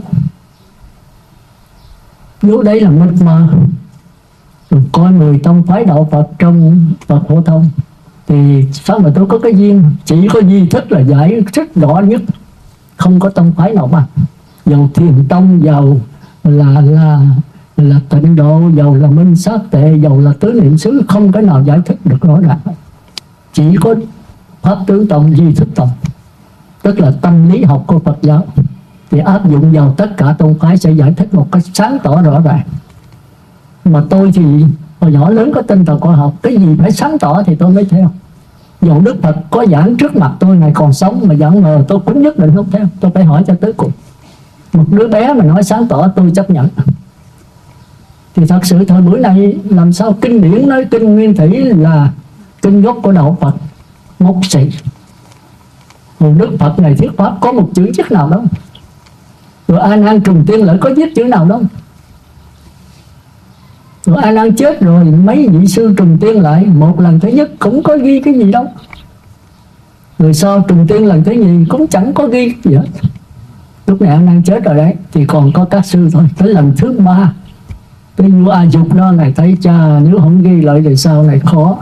Vô đây là mịt mờ. Rồi coi 10 tông phái đạo Phật trong Phật phổ thông, thì sao mà tôi có cái duyên, chỉ có duy thức là giải thích rõ nhất, không có tông phái nào bằng. Dầu Thiền Tông, dầu là Tịnh Độ, dầu là Minh Sát Tệ, dầu là Tứ Niệm xứ, không cái nào giải thích được rõ ràng. Chỉ có Pháp Tướng Tông, Duy Thức Tông, tức là tâm lý học của Phật giáo, thì áp dụng vào tất cả tông phái sẽ giải thích một cách sáng tỏ rõ ràng. Mà tôi thì hồi nhỏ lớn có tinh thần khoa học, cái gì phải sáng tỏ thì tôi mới theo. Dầu Đức Phật có giảng trước mặt tôi ngày còn sống mà giảng mờ, tôi cũng nhất định không theo, tôi phải hỏi cho tới cùng. Một đứa bé mà nói sáng tỏ tôi chấp nhận. Thì thật sự thời buổi này làm sao kinh điển nói kinh Nguyên Thủy là kinh gốc của đạo Phật ngốc xị. Rồi Đức Phật này thuyết pháp có một chữ chức nào đâu. Rồi A Nan trùng tiên lại có viết chữ nào đâu. Rồi A Nan chết rồi mấy vị sư trùng tiên lại, một lần thứ nhất cũng có ghi cái gì đâu. Rồi sau trùng tiên lần thứ nhì cũng chẳng có ghi gì hết. Lúc này A Nan chết rồi đấy, thì còn có các sư thôi. Tới lần thứ 3, cái vua A Dục đó, ngài thấy cha nếu không ghi lại thì sau này khó.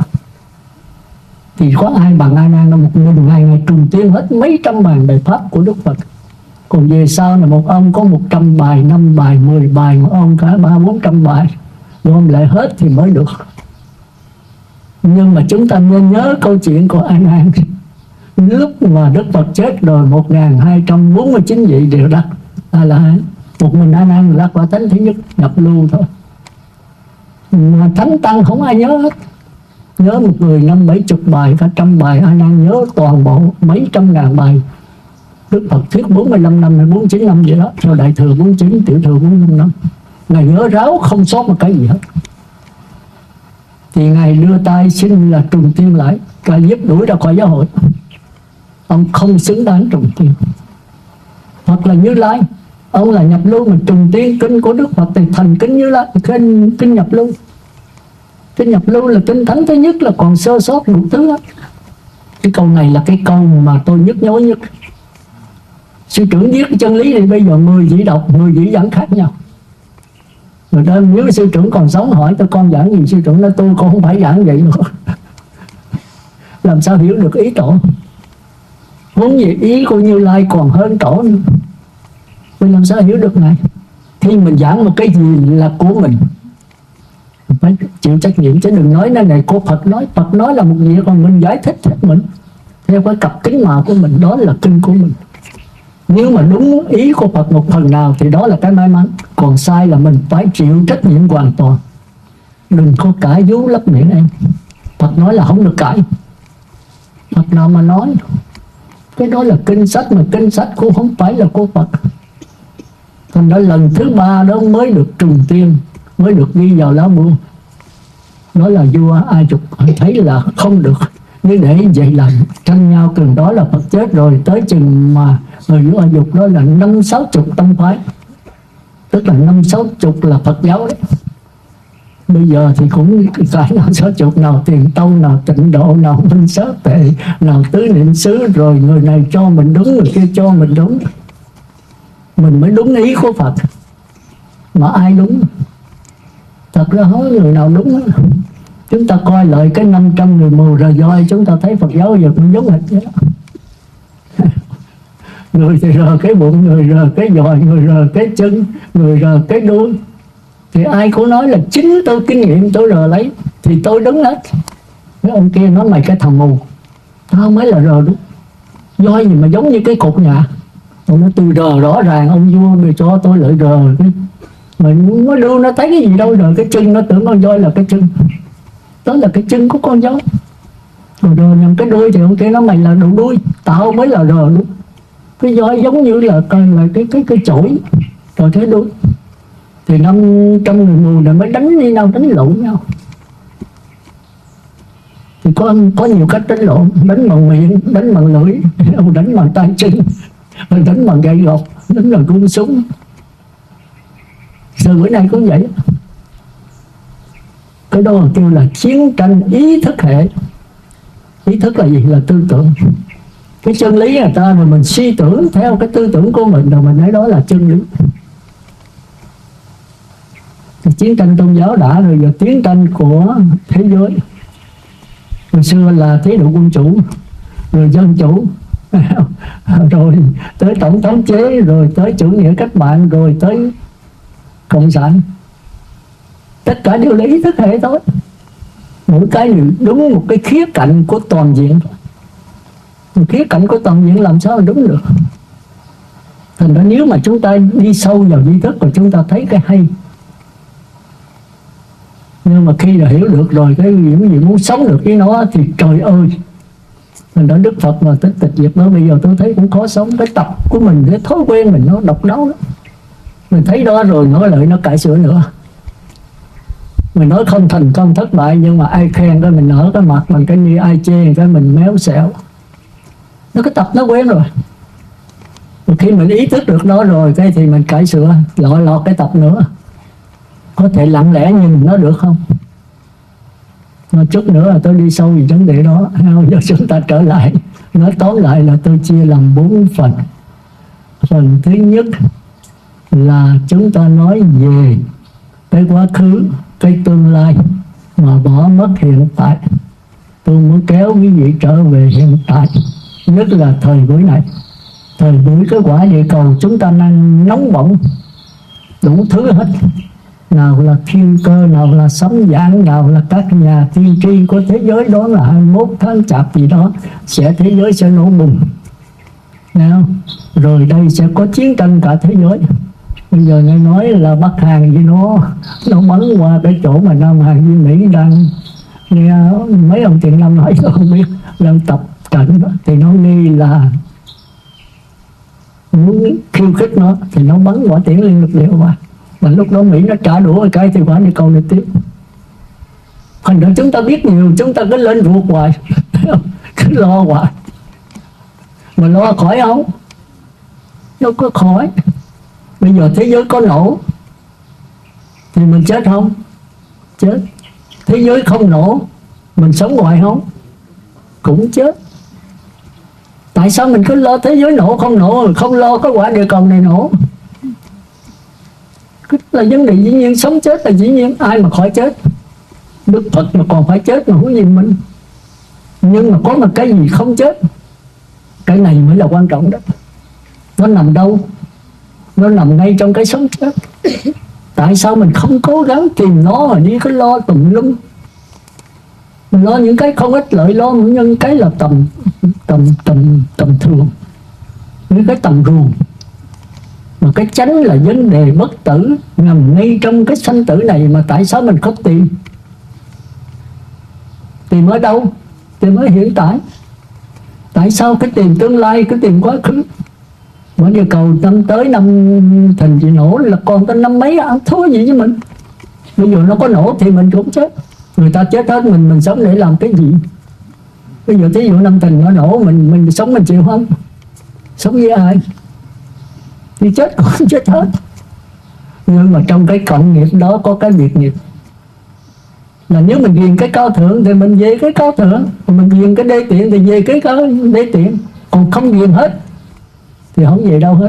Thì có ai bằng A Nan đâu, một mình ngài trùng tiên hết mấy trăm bài bài pháp của Đức Phật. Còn về sau là một ông có 100 bài, 5 bài, 10 bài, một ông cả 300-400 bài, gom lại hết thì mới được. Nhưng mà chúng ta nên nhớ câu chuyện của A Nan. Lúc mà Đức Phật chết rồi, 1249 vị đều đắc A-la-hán, một mình A Nan đắc quả thánh thứ nhất, nhập lưu thôi. Mà thánh tăng không ai nhớ hết. Nhớ một người 50-70 bài, cả trăm bài. A Nan nhớ toàn bộ mấy trăm ngàn bài. Đức Phật thuyết 45 năm hay 49 năm vậy đó, rồi đại thừa 49, tiểu thừa 45 năm. Ngài nhớ ráo không sót một cái gì hết. Thì Ngài đưa tay xin là trùng tiên lại, cả giúp đuổi ra khỏi giáo hội. Ông không xứng đáng trùng tiên. Hoặc là Như Lai, ông là nhập lưu mà trùng tiên kinh của Đức Phật thì thành kinh Như Lai, kinh nhập lưu. Kinh nhập lưu là kinh thánh thứ nhất, là còn sơ sót đủ thứ hết. Cái câu này là cái câu mà tôi nhức nhối nhất. Sư trưởng viết chân lý thì bây giờ 10 vị đọc, 10 vị giảng khác nhau. Rồi đó, nếu sư trưởng còn sống hỏi tôi con giảng gì, sư trưởng nói tôi con không phải giảng vậy nữa. Làm sao hiểu được ý tổ? Vốn gì ý của Như Lai còn hơn tổ nữa. Mình làm sao hiểu được này? Khi mình giảng một cái gì là của mình, phải chịu trách nhiệm, chứ đừng nói này của Phật nói. Phật nói là một việc, còn mình giải thích hết mình theo cái cặp kính màu của mình, đó là kinh của mình. Nếu mà đúng ý của Phật một phần nào thì đó là cái may mắn, còn sai là mình phải chịu trách nhiệm hoàn toàn. Đừng có cãi vú lấp miệng em. Phật nói là không được cãi. Phật nào mà nói cái đó là kinh sách, mà kinh sách cũng không phải là của Phật. Thành ra lần thứ 3 đó mới được trùng tiên, mới được ghi vào lá buông. Đó là vua A Dục thấy là không được, nếu để vậy là tranh nhau. Từ đó là Phật chết rồi, tới chừng mà người vua A Dục đó là 50-60 tông phái, tức là 50-60 là Phật giáo đấy. Bây giờ thì cũng phải 50-60, nào Thiền Tông, nào Tịnh Độ, nào Minh Sát Tệ, nào Tứ Niệm xứ, rồi người này cho mình đúng, người kia cho mình đúng. Mình mới đúng ý của Phật. Mà ai đúng? Thật ra không người nào đúng đó. Chúng ta coi lại cái 500 người mù rờ voi, chúng ta thấy Phật giáo giờ cũng giống hệt vậy đó. Người thì rờ cái bụng, người rờ cái giòi, người rờ cái chân, người rờ cái đuôi. Thì ai cũng nói là chính tôi kinh nghiệm tôi rờ lấy thì tôi đứng hết. Cái ông kia nói mày cái thằng mù, tao mới là rờ đúng. Voi gì mà giống như cái cột nhà. Ông nói tôi rờ rõ ràng, ông vua bị cho tôi lại rờ cái. Mình nó đưa nó thấy cái gì đâu, rờ cái chân nó tưởng con voi là cái chân. Đó là cái chân của con voi. Rồi rờ nhầm cái đuôi thì ông kia nói mày là đầu đuôi, tao mới là rờ đúng. Cái voi giống như là cái chổi, rồi cái đuôi. Thì 500 người mù này mới đánh đi nhau, đánh lộn nhau. Thì có nhiều cách đánh lộn, đánh bằng miệng, đánh bằng lưỡi, đánh bằng tay chân, đánh bằng gậy gộc, đánh bằng cung súng. Giờ bữa nay cũng vậy. Cái đó kêu là chiến tranh ý thức hệ. Ý thức là gì? Là tư tưởng. Cái chân lý người ta rồi mình suy tưởng theo cái tư tưởng của mình, rồi mình nói đó là chân lý. Thì chiến tranh tôn giáo đã rồi, giờ chiến tranh của thế giới. Hồi xưa là chế độ quân chủ, rồi dân chủ, rồi tới tổng thống chế, rồi tới chủ nghĩa cách mạng, rồi tới cộng sản. Tất cả đều là ý thức hệ thôi. Mỗi cái đều đúng một cái khía cạnh của toàn diện. Một khía cạnh của toàn diện làm sao mà đúng được. Thành ra nếu mà chúng ta đi sâu vào ý thức rồi chúng ta thấy cái hay. Nhưng mà khi là hiểu được rồi cái gì muốn sống được với nó thì trời ơi. Mình đã Đức Phật mà tích tịch diệt nó, bây giờ tôi thấy cũng khó sống. Cái tập của mình, cái thói quen mình nó độc đáo lắm. Mình thấy đó rồi nói lại nó cải sửa nữa. Mình nói không thành công thất bại, nhưng mà ai khen cái mình nở cái mặt mình, cái như ai chê cái mình méo xẹo. Nó cái tập nó quen rồi. Và khi mình ý thức được nó rồi cái thì mình cải sửa, lọt cái tập nữa. Có thể lặng lẽ nhìn nó được không? Một chút nữa là tôi đi sâu về vấn đề đó. Giờ chúng ta trở lại. Nói tóm lại là tôi chia làm 4 phần. Phần thứ nhất là chúng ta nói về cái quá khứ, cái tương lai mà bỏ mất hiện tại. Tôi muốn kéo quý vị trở về hiện tại, nhất là thời buổi này. Thời buổi cái quả địa cầu chúng ta đang nóng bỏng đủ thứ hết. Nào là thiên cơ, nào là sấm giảng, nào là các nhà tiên tri của thế giới đó là 21 tháng Chạp gì đó thế giới sẽ nổ bùng. Nào, rồi đây sẽ có chiến tranh cả thế giới. Bây giờ nghe nói là Bắc Hàn gì nó bắn qua cái chỗ mà Nam Hàn với Mỹ đang nghe mấy ông Tiền Lâm nói tôi không biết đang tập trận đó, thì nó nghi là muốn khiêu khích nó thì nó bắn quả tiễn liên lục địa qua. Và lúc đó Mỹ nó trả đũa cái thì quả địa cầu này tiếp. Thành ra chúng ta biết nhiều, chúng ta cứ lên ruột hoài cứ lo hoài. Mà lo khỏi không? Đâu có khỏi. Bây giờ thế giới có nổ thì mình chết không? Chết. Thế giới không nổ, mình sống hoài không? Cũng chết. Tại sao mình cứ lo thế giới nổ không nổ, rồi không lo cái quả địa cầu này nổ? Là vấn đề dĩ nhiên, sống chết là dĩ nhiên, ai mà khỏi chết. Đức Phật mà còn phải chết mà huống gì mình. Nhưng mà có một cái gì không chết, cái này mới là quan trọng đó. Nó nằm đâu? Nó nằm ngay trong cái sống chết. Tại sao mình không cố gắng tìm nó mà đi cái lo tùm lum? Mình lo những cái không ích lợi, lo những cái là tầm thường, những cái tầm ruồng. Mà cái chánh là vấn đề bất tử nằm ngay trong cái sanh tử này, mà tại sao mình không tìm? Tìm ở đâu? Tìm ở hiện tại. Tại sao cái tìm tương lai, cái tìm quá khứ? Quả địa cầu năm tới năm thành chỉ nổ là còn tới năm mấy ăn thua gì với mình. Bây giờ nó có nổ thì mình cũng chết. Người ta chết hết, mình sống để làm cái gì? Bây giờ thí dụ năm thành nó nổ, mình sống mình chịu không? Sống với ai? Thì chết cũng chết hết. Nhưng mà trong cái cộng nghiệp đó có cái biệt nghiệp. Là nếu mình ghiền cái cao thượng thì mình về cái cao thượng, còn mình ghiền cái đê tiện thì về cái đê tiện. Còn không ghiền hết thì không về đâu hết.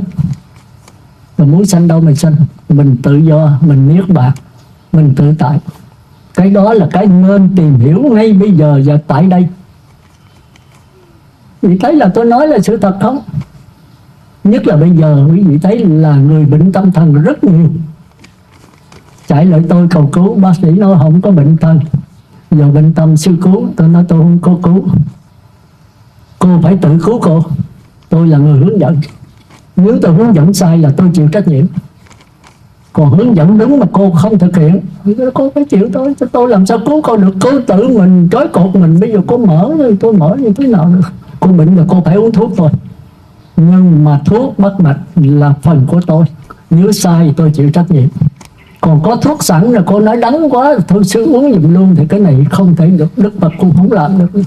Mình muốn sanh đâu mình sanh, mình tự do, mình niết bàn, mình tự tại. Cái đó là cái nên tìm hiểu ngay bây giờ và tại đây. Quý vị thấy là tôi nói là sự thật không? Nhất là bây giờ quý vị thấy là người bệnh tâm thần rất nhiều, chạy lại tôi cầu cứu. Bác sĩ nói không có bệnh thần, giờ bệnh tâm sư cứu. Tôi nói tôi không có cứu, cô phải tự cứu cô. Tôi là người hướng dẫn, nếu tôi hướng dẫn sai là tôi chịu trách nhiệm. Còn hướng dẫn đúng mà cô không thực hiện, cô phải chịu tôi làm sao cứu cô được. Cô tự mình trói cột mình. Bây giờ cô mở rồi tôi mở như thế nào được. Cô bệnh là cô phải uống thuốc thôi, nhưng mà thuốc bắt mạch là phần của tôi, nếu sai thì tôi chịu trách nhiệm. Còn có thuốc sẵn là cô nói đắng quá thôi sư uống giùm luôn, thì cái này không thể được. Đức Phật cũng không làm được.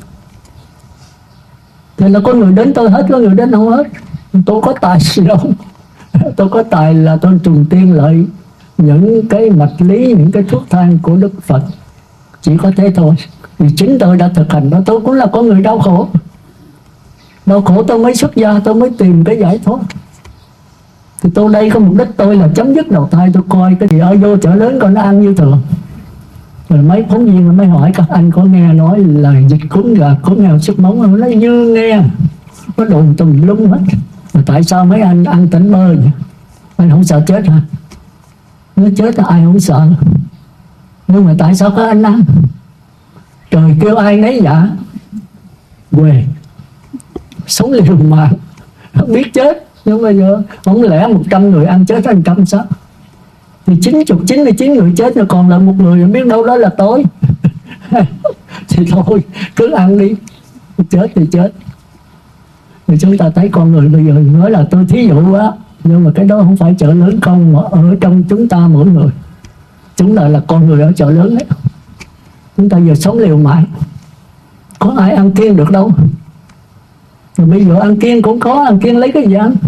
Thì là có người đến tôi hết, có người đến không hết. Tôi có tài gì đâu. Tôi có tài là tôi trùng tiên lại những cái mạch lý, những cái thuốc thang của Đức Phật. Chỉ có thế thôi. Vì chính tôi đã thực hành đó. Tôi cũng là con người đau khổ. Đau khổ tôi mới xuất gia, tôi mới tìm cái giải thoát. Thì tôi đây có mục đích tôi là chấm dứt đầu thai. Tôi coi cái gì ở vô chợ lớn coi nó ăn như thường. Rồi mấy phóng viên mới hỏi các anh có nghe nói là dịch cúm gà cúm nghèo sức móng không? Nó như nghe, nó đồn tùm lum hết. Mà tại sao mấy anh ăn tỉnh bơ vậy? Anh không sợ chết hả? Nó chết là ai không sợ. Nhưng mà tại sao các anh ăn? Trời kêu ai nấy dạ. Quê sống liều mạng, không biết chết. Nhưng bây giờ không lẽ 100 người ăn chết 100 sao? Thì 99 người chết rồi còn lại một người biết đâu đó là tối. Thì thôi cứ ăn đi, chết thì chết. Thì chúng ta thấy con người bây giờ nói là tôi thí dụ quá, nhưng mà cái đó không phải chợ lớn không, mà ở trong chúng ta mỗi người. Chúng ta là con người ở chợ lớn đấy. Chúng ta giờ sống liều mạng, có ai ăn kiêng được đâu. Rồi bây giờ ăn kiêng cũng có, ăn kiêng lấy cái gì ăn?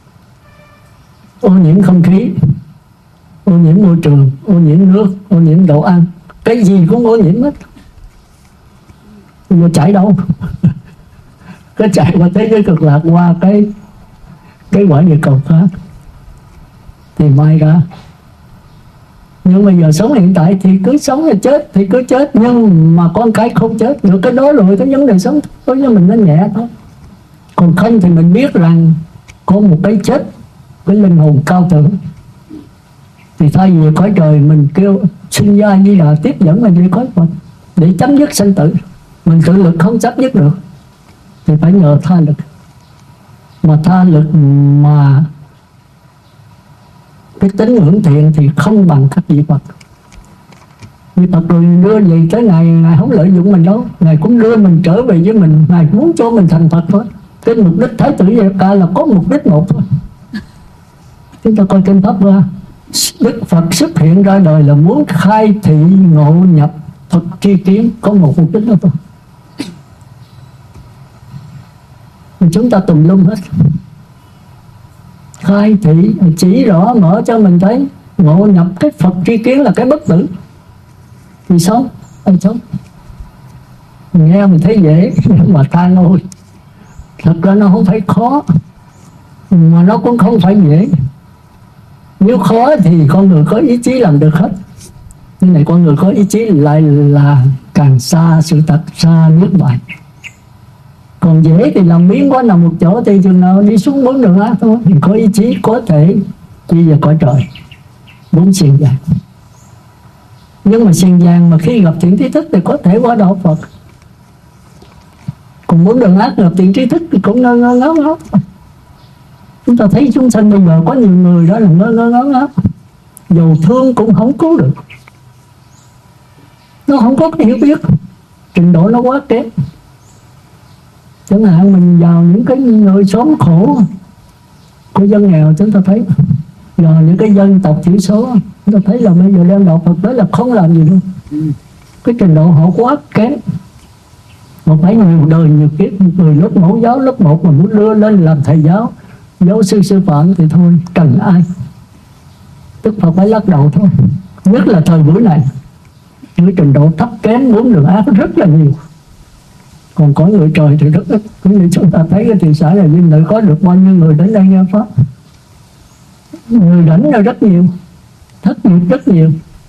Ô nhiễm không khí, ô nhiễm môi trường, ô nhiễm nước, ô nhiễm đồ ăn, cái gì cũng ô nhiễm hết. Bây giờ chạy đâu? Cái chạy qua thế giới cực lạc, qua cái quả địa cầu khác thì may ra. Nhưng bây giờ sống hiện tại thì cứ sống là chết thì cứ chết, nhưng mà con cái không chết được. Cái đó rồi cái vấn đề sống đối với mình nó nhẹ thôi. Còn không thì mình biết rằng có một cái chết, cái linh hồn cao thượng. Thì thay vì cõi trời mình kêu sinh ra như là tiếp dẫn mình đi cõi Phật để chấm dứt sinh tử, mình tự lực không chấm dứt được thì phải nhờ tha lực. Mà tha lực mà cái tính hưởng thiện thì không bằng các vị Phật. Vị Phật rồi đưa về tới Ngài không lợi dụng mình đâu. Ngài cũng đưa mình trở về với mình. Ngài muốn cho mình thành Phật thôi. Cái mục đích Thái tử Gia Ca là có mục đích một thôi. Chúng ta coi kinh Pháp Hoa, Đức Phật xuất hiện ra đời là muốn khai thị ngộ nhập Phật tri kiến, có một mục đích đó thôi. Thì chúng ta tùm lum hết. Khai thị chỉ rõ mở cho mình thấy ngộ nhập cái Phật tri kiến là cái bất tử thì sống, anh sống. Nghe mình thấy dễ nhưng mà than ôi, thật ra nó không phải khó, mà nó cũng không phải dễ. Nếu khó thì con người có ý chí làm được hết. Nhưng này con người có ý chí lại là càng xa sự thật, xa nước bạn. Còn dễ thì làm miếng quá nằm một chỗ thì chừng nào đi xuống 4 đường ác thôi. Thì có ý chí có thể đi vào cõi trời 4 xiềng vàng. Nhưng mà xiềng vàng mà khi gặp thiện trí thức thì có thể qua đạo Phật. Còn 4 đường ác gặp thiện trí thức thì cũng ngơ ngơ ngáo ngáo. Chúng ta thấy chúng sanh bây giờ có nhiều người đó là ngơ ngơ ngáo ngáo, dù thương cũng không cứu được. Nó không có cái hiểu biết, trình độ nó quá kém. Chẳng hạn mình vào những cái người xóm khổ của dân nghèo, chúng ta thấy vào những cái dân tộc thiểu số, chúng ta thấy là bây giờ đem đạo Phật tới là không làm gì đâu. Cái trình độ họ quá kém. Mà phải nhiều đời nhiều kiếp. Người lớp mẫu giáo lớp 1 mà muốn đưa lên làm thầy giáo, giáo sư sư phạm thì thôi cần ai. Tức Phật phải lắc đầu thôi. Nhất là thời buổi này, cái trình độ thấp kém 4 đường ác rất là nhiều. Còn có người trời thì rất ít. Cũng như chúng ta thấy cái thị xã này Vinh Lợi có được bao nhiêu người đến đây nghe Pháp. Người đánh ra rất nhiều, thất nghiệp rất nhiều.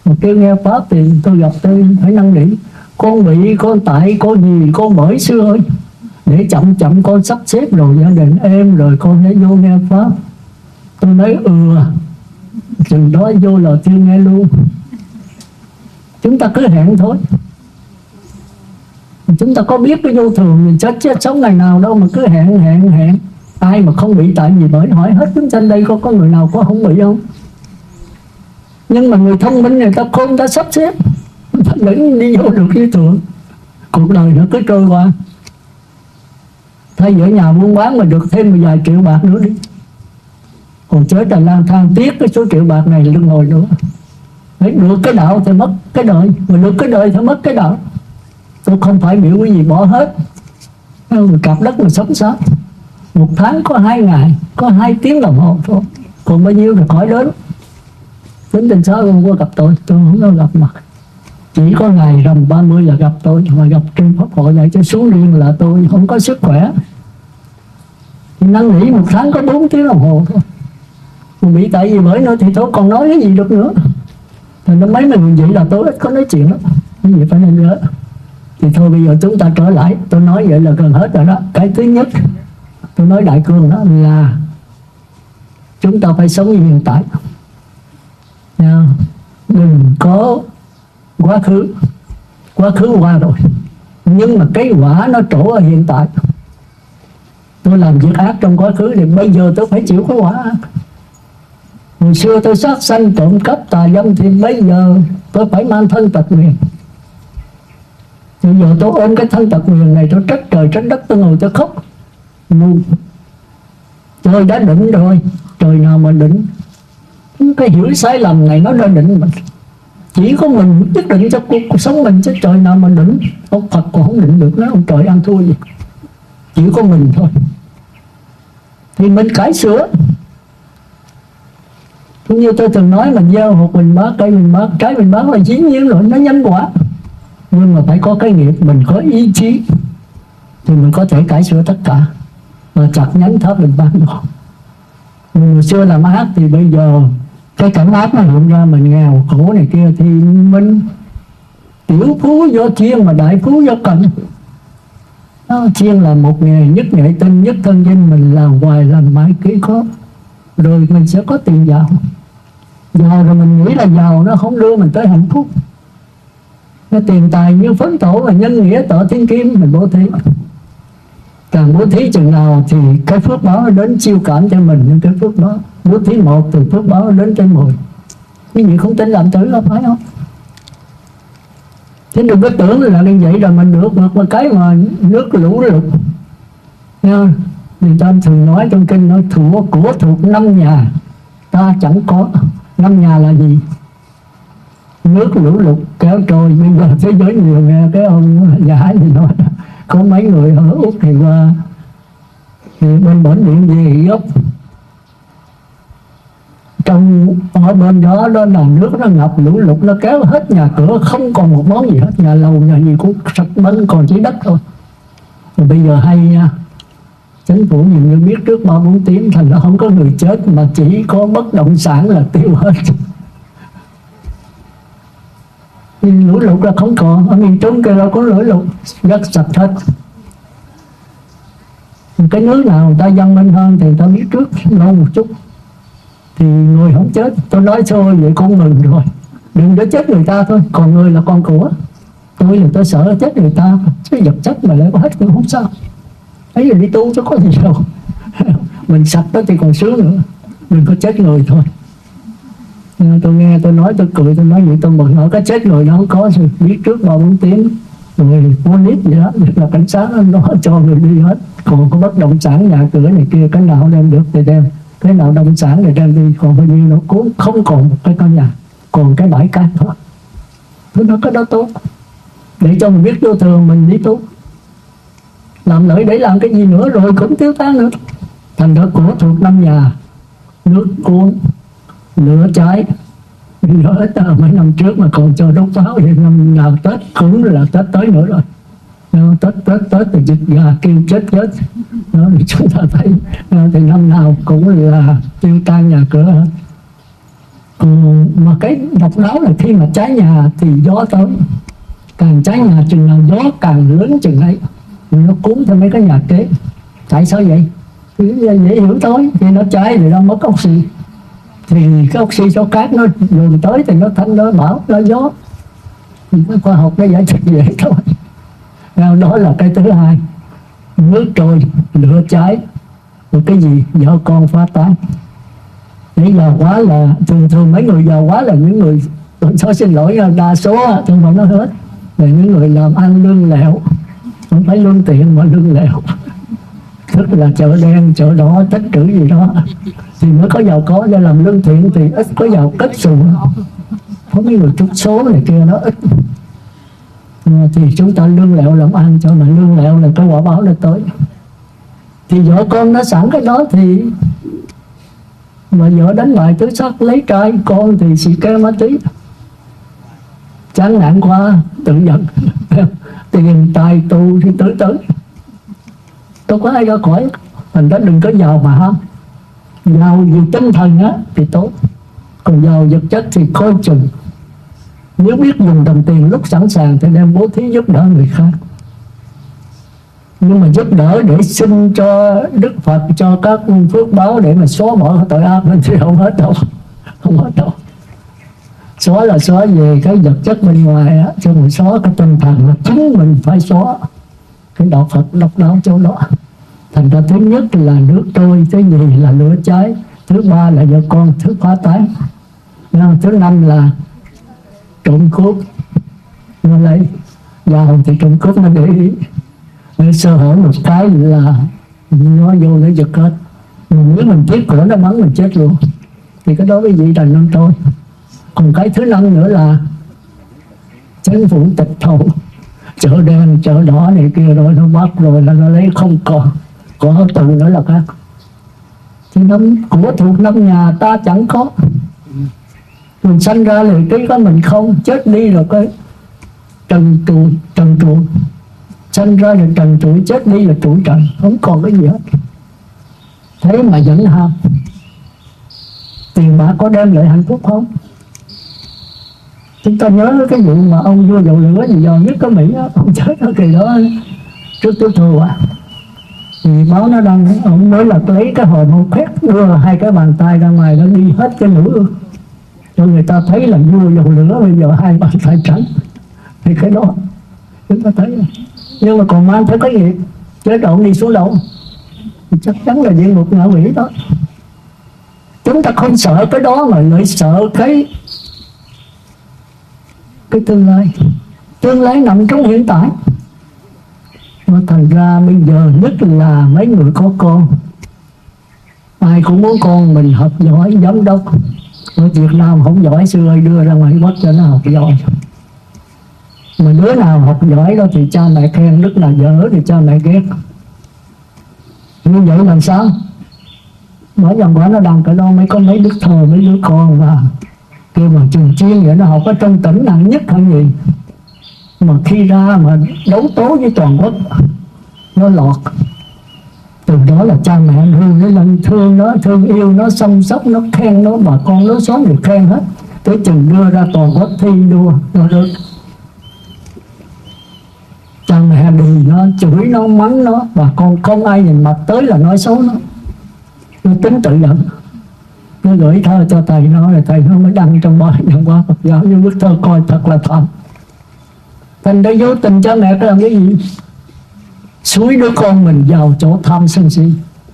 Mà kêu nghe pháp thì tôi gặp tôi phải năn nỉ: con bị, con tại, con gì, con bởi xưa ơi, để chậm chậm con sắp xếp rồi gia đình em rồi con sẽ vô nghe pháp. Tôi nói chừng đó vô là chưa nghe luôn. Chúng ta cứ hẹn thôi. Chúng ta có biết cái vô thường mình chết sống ngày nào đâu mà cứ hẹn. Ai mà không bị tại vì bởi? Hỏi hết chúng sanh đây có người nào có không bị không? Nhưng mà người thông minh, người ta khôn, người ta sắp xếp, người ta đừng đi vô được cái thường. Cuộc đời nó cứ trôi qua. Thay ở nhà buôn bán mà được thêm vài triệu bạc nữa đi, còn chết là lang thang tiếc cái số triệu bạc này lưng hồi nữa. Đấy, được cái đạo thì mất cái đời, mà được cái đời thì mất cái đạo. Tôi không phải biểu cái gì bỏ hết. Cặp đất mà sống sao? Một tháng có 2 ngày, có 2 tiếng đồng hồ thôi, còn bao nhiêu thì khỏi đến. Tính tình sao không có gặp tôi không có gặp mặt. Chỉ có ngày rằm 30 là gặp tôi, mà gặp trên pháp hội này cho xuống riêng là tôi không có sức khỏe. Năn nỉ một tháng có 4 tiếng đồng hồ thôi. Mình bị tại vì bởi nữa thì tôi còn nói cái gì được nữa. Thì nó mấy mình vậy là tôi ít có nói chuyện lắm. Cái gì phải nên nhớ. Thì thôi bây giờ chúng ta trở lại. Tôi nói vậy là gần hết rồi đó. Cái thứ nhất tôi nói đại cương đó là chúng ta phải sống hiện tại. Đừng có quá khứ. Quá khứ qua rồi, nhưng mà cái quả nó trổ ở hiện tại. Tôi làm việc ác trong quá khứ thì bây giờ tôi phải chịu cái quả ác. Hồi xưa tôi sát sanh trộm cắp tà dâm thì bây giờ tôi phải mang thân tật nguyền. Bây giờ tôi ôm cái thân tật nguyền này, tôi trách trời trách đất, tôi ngồi tôi khóc. Trời đã định rồi, trời nào mà định. Cái hiểu sai lầm này nó đã định mình. Chỉ có mình quyết định cho cuộc sống mình, chứ trời nào mà định. Ông Phật còn không định được, nói ông trời ăn thua gì. Chỉ có mình thôi. Thì mình cải sửa. Cũng như tôi từng nói, mình gieo hột mình bác, cây mình bác, trái mình bác là dĩ nhiên rồi, nó nhanh quả. Nhưng mà phải có cái nghiệp, mình có ý chí thì mình có thể cải sửa tất cả. Và chặt nhánh tháp mình ban rồi. Nhưng hồi xưa làm ác thì bây giờ cái cảnh ác nó hiện ra, mình nghèo khổ này kia thì mình tiểu phú do chiên mà đại phú do cần. Chiên là một nghề, nhất nghệ tinh, nhất thân danh, mình làm hoài làm mãi kỹ khó, rồi mình sẽ có tiền giàu. Giàu rồi mình nghĩ là giàu nó không đưa mình tới hạnh phúc. Cái tiền tài như phấn tổ và nhân nghĩa tợ thiên kim, mình bố thí. Càng bố thí chừng nào thì cái phước báo đến chiêu cảm cho mình. Nhưng cái phước báo bố thí một thì phước báo đến trên 10. Cái gì không tin làm thử là phải không? Chứ đừng có tưởng là như vậy rồi mình được một cái mà nước lũ lụt. Người ta thường nói trong kinh nói của thuộc 5 nhà ta chẳng có. 5 nhà là gì? Nước lũ lụt kéo trôi. Bây giờ thế giới nhiều nghe cái ông giả gì nói, có mấy người ở Úc thì qua thì bên bển điện gì gốc trong ở bên đó là nước nó ngập lũ lụt, nó kéo hết nhà cửa, không còn một món gì hết, nhà lầu nhà gì cũng sạch bánh, còn chỉ đất thôi. Rồi bây giờ hay nha, chính phủ nhìn như biết trước 3-4 tiếng, thành ra không có người chết mà chỉ có bất động sản là tiêu hết. Nhưng lũ lụt là không còn, ở miền Trung kia là có lũ lụt, đất sạch hết. Cái nước nào người ta văn minh hơn thì người ta biết trước lâu một chút thì người không chết. Tôi nói thôi vậy con mừng rồi, đừng để chết người ta thôi, còn người là con của tôi là tôi sợ chết người ta, chứ vật chất mà lại có hết cũng không sao. Ấy là đi tu chứ có gì đâu. Mình sạch đó thì còn sướng nữa, đừng có chết người thôi. Tôi nghe tôi nói tôi cười, tôi nói vậy tôi mừng. Ở cái chết người nó không có rồi, biết trước 3-4 tiếng rồi police gì đó là cảnh sát nó cho người đi hết. Còn có bất động sản nhà cửa này kia, cái nào đem được thì đem, cái nào động sản thì đem đi, còn bao nhiêu nó cũng không còn một cái căn nhà, còn cái bãi cát thôi. Tôi nói cái đó tốt, để cho mình biết vô thường mình đi tu. Làm lợi để làm cái gì nữa rồi cũng tiêu tan nữa. Thành ra của thuộc 5 nhà, nước cuốn, lửa cháy. Nhớ mấy năm trước mà còn cho đốt pháo thì năm nào Tết cũng là Tết tới nữa rồi. Tết thì dịch gà kêu chết. Đó thì chúng ta thấy thì năm nào cũng là tiêu tan nhà cửa hết. Mà cái độc đáo là khi mà cháy nhà thì gió tới, càng cháy nhà chừng nào gió càng lớn chừng ấy, nó cuốn theo mấy cái nhà kế. Tại sao vậy? Thì dễ hiểu thôi, khi nó cháy thì nó mất oxy, thì cái oxy cho cát nó dồn tới thì nó thanh, nó bão, nó gió. Thì cái khoa học nó giải thích vậy thôi. Đó là cái thứ hai. Nước trôi, lửa cháy, rồi cái gì? Vợ con phá tán. Để giàu quá là thường mấy người giàu quá là những người, tôi xin lỗi, đa số tôi không nói hết, là những người làm ăn lương lẹo, không phải lương tiện mà lương lẹo, tức là chợ đen, chợ đỏ, tích trữ gì đó thì mới có giàu có. Để làm lương thiện thì ít có giàu kết xù, có mấy người trúng số này kia nó ít. Thì chúng ta lương lẹo làm ăn, cho mà lương lẹo là cái quả báo nó tới. Thì vợ con nó sẵn cái đó thì mà vợ đánh bài tứ sắc lấy trai, con thì xì ke ma túy, chán nản quá tự giận tiền tài tù thì tới đâu có ai ra khỏi. Thành ra đừng có giàu mà ham. Giàu vì tinh thần á thì tốt, còn giàu vật chất thì coi chừng. Nếu biết dùng đồng tiền lúc sẵn sàng thì đem bố thí giúp đỡ người khác. Nhưng mà giúp đỡ để xin cho Đức Phật, cho các phước báo để mà xóa bỏ tội ác thì không hết đâu. Không hết đâu. Xóa là xóa về cái vật chất bên ngoài á, chứ mà xóa cái tinh thần là chính mình phải xóa. Cái đạo Phật độc đáo chỗ đó. Thành ra thứ nhất là nước trôi, thứ nhì là lửa cháy, thứ ba là vợ con thứ phá tán, thứ năm là trộm cướp. Nó lấy giàu thì trộm cướp nó để ý, nó sơ hở một cái là nó vô lấy giật hết. Nếu mình tiếc cửa nó bắn mình chết luôn. Thì cái đó cái gì đành non trôi. Còn cái thứ năm nữa là chính phủ tịch thu, chợ đen, chợ đỏ này kia rồi nó bắt rồi là nó lấy không còn, có tù nữa là khác. Thì của thuộc năm nhà ta chẳng có. Mình sanh ra thì cái mình không, chết đi rồi cái trần trụi. Sanh ra là trần trụi, chết đi là trụi trần, không còn cái gì hết. Thế mà vẫn ham. Tiền bạc có đem lại hạnh phúc không? Chúng ta nhớ cái vụ mà ông vua dầu lửa gì giàu nhất ở Mỹ á, ông chết ở kỳ đó trước Tiểu Thừa thì báo nó đăng, ông nói là lấy cái hòm ông khoét đưa hai cái bàn tay ra ngoài, nó đi hết cái lửa cho người ta thấy là vua dầu lửa bây giờ hai bàn tay trắng. Thì cái đó chúng ta thấy. Nhưng mà còn mang theo cái nghiệp, chết ông đi xuống đâu thì chắc chắn là địa ngục ngạ quỷ đó. Chúng ta không sợ cái đó mà lại sợ cái tương lai nằm trong hiện tại. Mà thành ra bây giờ nhất là mấy người có con, ai cũng muốn con mình học giỏi giám đốc. Ở Việt Nam không giỏi xưa ơi, đưa ra ngoài Bắc cho nó học giỏi. Mà đứa nào học giỏi đó thì cha mẹ khen, đức là dở thì cha mẹ ghét. Như vậy làm sao? Bởi dòng quả nó đằng cái đó mới có mấy đức thờ, mấy đứa con và kêu mà trường chuyên vậy, nó học ở trong tỉnh hạng nhất hạng nhì. Mà khi ra mà đấu tố với toàn quốc nó lọt. Từ đó là cha mẹ thương nó lên, thương nó, thương yêu nó, chăm sóc nó, khen nó, bà con nó xóm được khen hết. Tới chừng đưa ra toàn quốc thi đua nó được. Cha mẹ đì nó, chửi nó, mắng nó, bà con không ai nhìn mặt tới là nói xấu nó. Nó tính tự giận. Nó gửi thơ cho thầy nó, rồi thầy nó mới đăng trong bài Nhân Hóa Phật Giáo. Nhưng bức thơ coi thật là thảm. Thành ra vô tình cha mẹ có làm cái gì? Xúi đứa con mình vào chỗ tham sân si.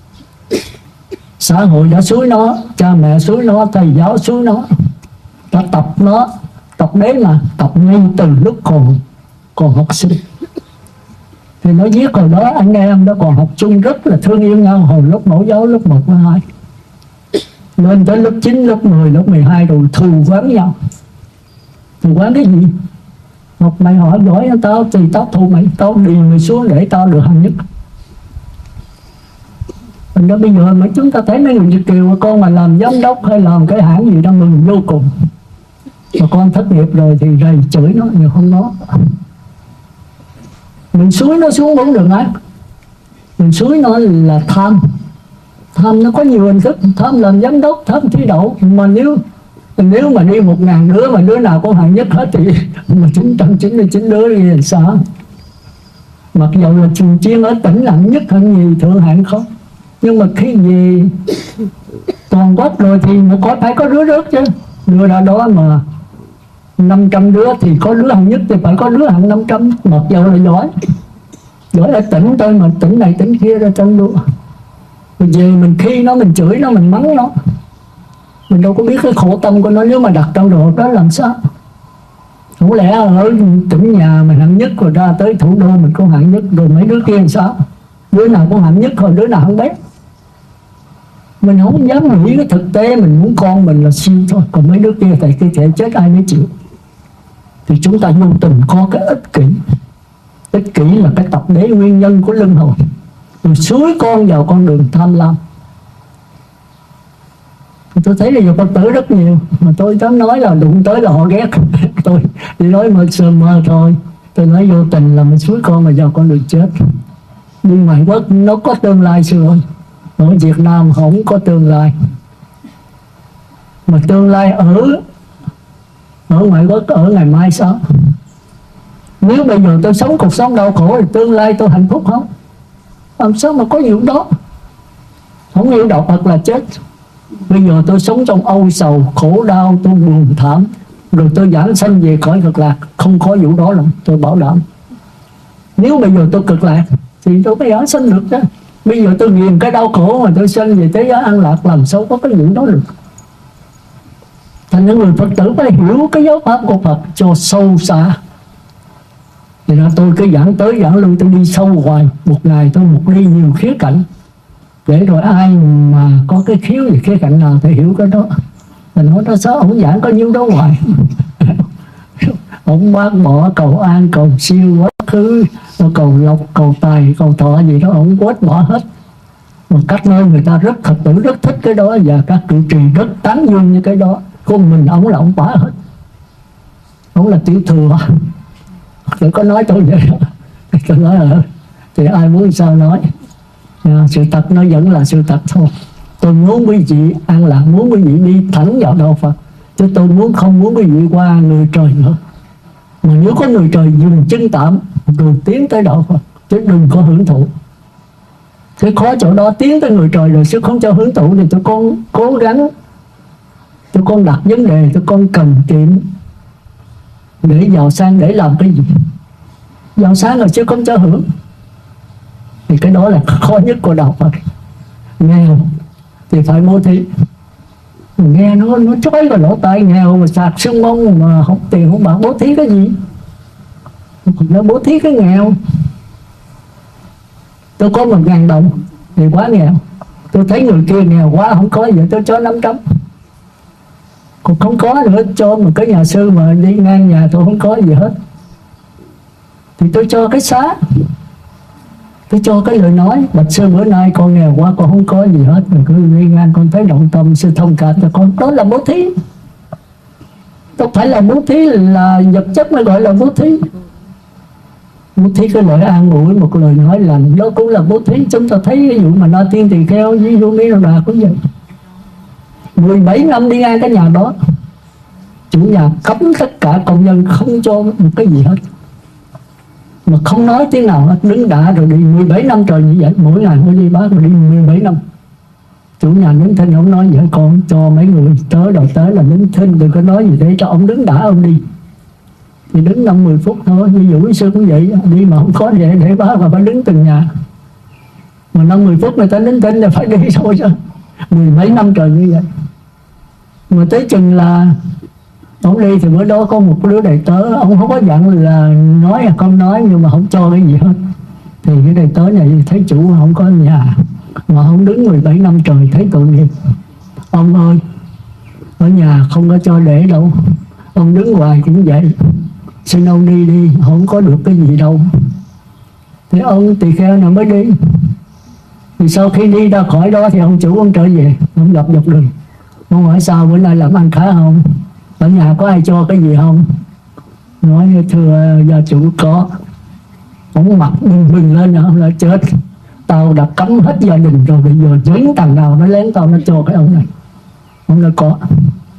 Xã hội đã xúi nó, cha mẹ xúi nó, thầy giáo xúi nó, đã tập nó, tập đấy mà, tập ngay từ lúc còn học sinh. Thì nó viết hồi đó anh em nó còn học chung rất là thương yêu nhau, hồi lớp mẫu giáo lớp 1, lớp 2. Lên tới lớp 9, lớp 10, lớp 12 rồi thù quán nhau. Thù quán cái gì? Học mày hỏi giỏi tao thì tao thù mày, tao đi mày xuống để tao được hạng nhất. Thành ra bây giờ mà chúng ta thấy mấy người Việt kiều con mà làm giám đốc hay làm cái hãng gì đó mừng vô cùng. Mà con thất nghiệp rồi thì rầy chửi nó, nhiều không nó. Mình xúi nó xuống bốn đường ác. Mình xúi nó là tham. Tham nó có nhiều hình thức, tham làm giám đốc, tham thi đậu. Mà nếu Nếu mà đi 1000 đứa mà đứa nào cũng hạng nhất hết thì mà 999 đứa đi làm sao? Mặc dù là trường chuyên ở tỉnh hạng nhất hạng nhì thượng hạng không, nhưng mà khi về toàn quốc rồi thì phải có đứa rớt chứ. Đưa ra đó mà 500 đứa thì có đứa hạng nhất thì phải có đứa hạng 500. Mặc dù là giỏi ở tỉnh thôi mà tỉnh này tỉnh kia ra tranh đua. Rồi về mình khi nó, mình chửi nó, mình mắng nó, mình đâu có biết cái khổ tâm của nó nếu mà đặt trong đồ đó làm sao. Không lẽ ở tỉnh nhà mình hạng nhất rồi ra tới thủ đô mình cũng hạng nhất, rồi mấy đứa kia làm sao? Đứa nào cũng hạng nhất rồi đứa nào hạng bét. Mình không dám nghĩ cái thực tế, mình muốn con mình là siêu thôi, còn mấy đứa kia thì cái thể chết ai mới chịu. Thì chúng ta vô tình có cái ích kỷ. Ích kỷ là cái tập đế nguyên nhân của luân hồi, rồi xúi con vào con đường tham lam. Tôi thấy là giờ Phật tử rất nhiều, mà tôi dám nói là đụng tới là họ ghét. Tôi đi nói mơ sơ mơ thôi. Tôi nói vô tình là mình xúi con mà vào con đường chết. Nhưng ngoại quốc nó có tương lai rồi, ở Việt Nam không có tương lai. Mà tương lai ở ngoại quốc ở ngày mai sao? Nếu bây giờ tôi sống cuộc sống đau khổ thì tương lai tôi hạnh phúc không? Làm sao mà có vụ đó? Không hiểu đạo Phật là chết. Bây giờ tôi sống trong âu sầu, khổ đau, tôi buồn thảm, rồi tôi giảng sanh về cõi cực lạc, không có vụ đó lắm, tôi bảo đảm. Nếu bây giờ tôi cực lạc thì tôi mới giảng sanh được đó. Bây giờ tôi nghiền cái đau khổ mà tôi sanh về thế giới an lạc, làm sao có cái vụ đó được. Thành những người Phật tử phải hiểu cái giáo pháp của Phật cho sâu xa. Thì ra tôi cứ giảng tới giảng lui, tôi đi sâu hoài. Một ngày tôi một đi nhiều khía cạnh, để rồi ai mà có cái khiếu gì khía cạnh nào thì hiểu cái đó. Mình nói nó sao ông giảng có nhiêu đó hoài. Ông bác bỏ cầu an, cầu siêu, quá khứ, cầu lộc, cầu tài, cầu thọ gì đó ông quét bỏ hết. Mà các nơi người ta rất Phật tử rất thích cái đó, và các cử trì rất tán dương như cái đó. Còn mình ông là ông bỏ hết. Ông là tiểu thừa. Tôi có nói tôi vậy đó. Tôi nói thì ai muốn sao nói. Sự thật nó vẫn là sự thật thôi. Tôi muốn quý vị an lạc, muốn quý vị đi thẳng vào đạo Phật, chứ tôi không muốn quý vị qua người trời nữa. Mà nếu có người trời dừng chân tạm rồi tiến tới đạo Phật, chứ đừng có hưởng thụ. Cái khó chỗ đó, tiến tới người trời rồi chứ không cho hưởng thụ thì tụi con cố gắng, tụi con đặt vấn đề, tụi con cần kiệm để giàu sang để làm cái gì? Giàu sang rồi chứ không cho hưởng. Thì cái đó là khó nhất của đạo Phật. Nghèo thì phải bố thí. Nghe nó trói vào lỗ tai, nghèo mà sạc xương mông mà không tiền không bạc, bố thí cái gì? Nó bố thí cái nghèo. Tôi có 1000 đồng thì quá nghèo. Tôi thấy người kia nghèo quá không có gì, tôi cho 500. Còn không có nữa, cho một cái nhà sư mà đi ngang nhà tôi không có gì hết thì tôi cho cái xá, tôi cho cái lời nói: bạch sư bữa nay con nghèo quá, con không có gì hết, mình cứ đi ngang con thấy động tâm, sư thông cảm cho con. Đó là bố thí. Không phải là bố thí là vật chất mới gọi là bố thí. Bố thí cái lời an ủi, một lời nói lành, đó cũng là bố thí. Chúng ta thấy ví dụ mà Na Tiên Tỳ Kheo với Vô Mi Đà Đà cũng vậy. 17 năm đi ngang cái nhà đó, chủ nhà cấm tất cả công nhân không cho một cái gì hết, mà không nói tiếng nào hết, đứng đã rồi đi 17 năm trời như vậy. Mỗi ngày mỗi đi bác mà đi 17 năm. Chủ nhà đứng thinh ông nói vậy: con cho mấy người tới đầu tới là đứng thinh, đừng có nói gì để cho ông đứng đã ông đi. Thì đứng 5-10 phút thôi. Ví dụ quý sư cũng vậy, đi mà không có gì để bác mà phải đứng từng nhà. Mà 5-10 phút người ta đứng thinh là phải đi thôi chứ. 10 mấy năm trời như vậy. Mà tới chừng là ông đi thì bữa đó có một đứa đầy tớ, ông không có dặn là nói hay không nói, nhưng mà không cho cái gì hết. Thì cái đầy tớ này thấy chủ không có nhà mà không đứng 17 năm trời, thấy tội nghiệp. Ông ơi, ở nhà không có cho để đâu, ông đứng hoài cũng vậy, xin ông đi đi, không có được cái gì đâu. Thì ông tỳ kheo nào mới đi. Thì sau khi đi ra khỏi đó thì ông chủ ông trở về, ông gặp dọc đường. Ông hỏi: sao bữa nay làm ăn khá không? Ở nhà có ai cho cái gì không? Nói: thưa gia chủ có. Ông mặt bừng lên, ông nói: chết, tao đã cấm hết gia đình rồi, bây giờ dính thằng nào nó lén tao nó cho cái ông này. Ông nói: có.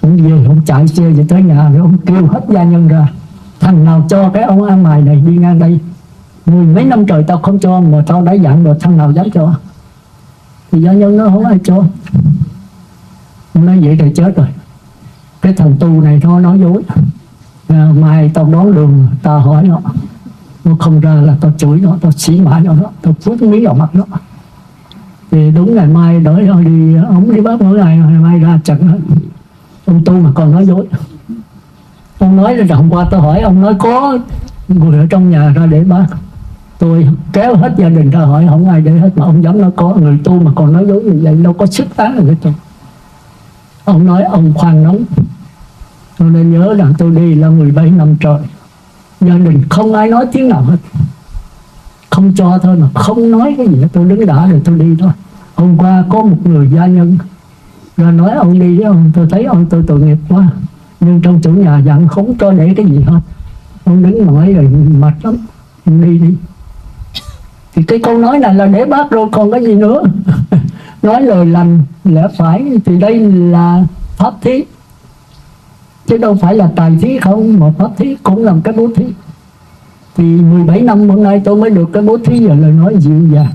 Ông về, ông chạy xe về tới nhà rồi ông kêu hết gia nhân ra, thằng nào cho cái ông ăn mày này đi ngang đây, 10 mấy năm trời tao không cho, mà tao đã dặn rồi, thằng nào dám cho. Thì gia nhân nó không ai cho. Ông nói vậy thì chết rồi, cái thằng tu này nó nói dối. Mai tao đón đường tao hỏi nó không ra là tao chửi nó, tao xỉ mãi nó, tao phút miếng vào mặt nó. Thì đúng ngày mai đợi nó đi, ông đi bác mỗi ngày mai ra trận hết. Ông tu mà còn nói dối. Ông nói là hôm qua tôi hỏi, ông nói có người ở trong nhà ra để bác, tôi kéo hết gia đình ra hỏi không ai để hết, mà ông dám nói có người tu mà còn nói dối như vậy, đâu có sức tán được cái tôi. Ông nói ông khoan nóng. Tôi nên nhớ rằng tôi đi là 17 năm trời, gia đình không ai nói tiếng nào hết, không cho thôi mà không nói cái gì hết. Tôi đứng đã rồi tôi đi thôi. Hôm qua có một người gia nhân ra nói ông đi với ông, tôi thấy ông tôi tội nghiệp quá, nhưng trong chủ nhà dặn không cho để cái gì hết. Ông đứng mỏi rồi mệt lắm, ông đi đi. Thì cái câu nói này là để bác rồi còn cái gì nữa. Nói lời lành lẽ phải thì đây là pháp thí, chứ đâu phải là tài thí không, mà pháp thí cũng làm cái bố thí. Thì 17 năm hôm nay tôi mới được cái bố thí và lời nói dịu dàng.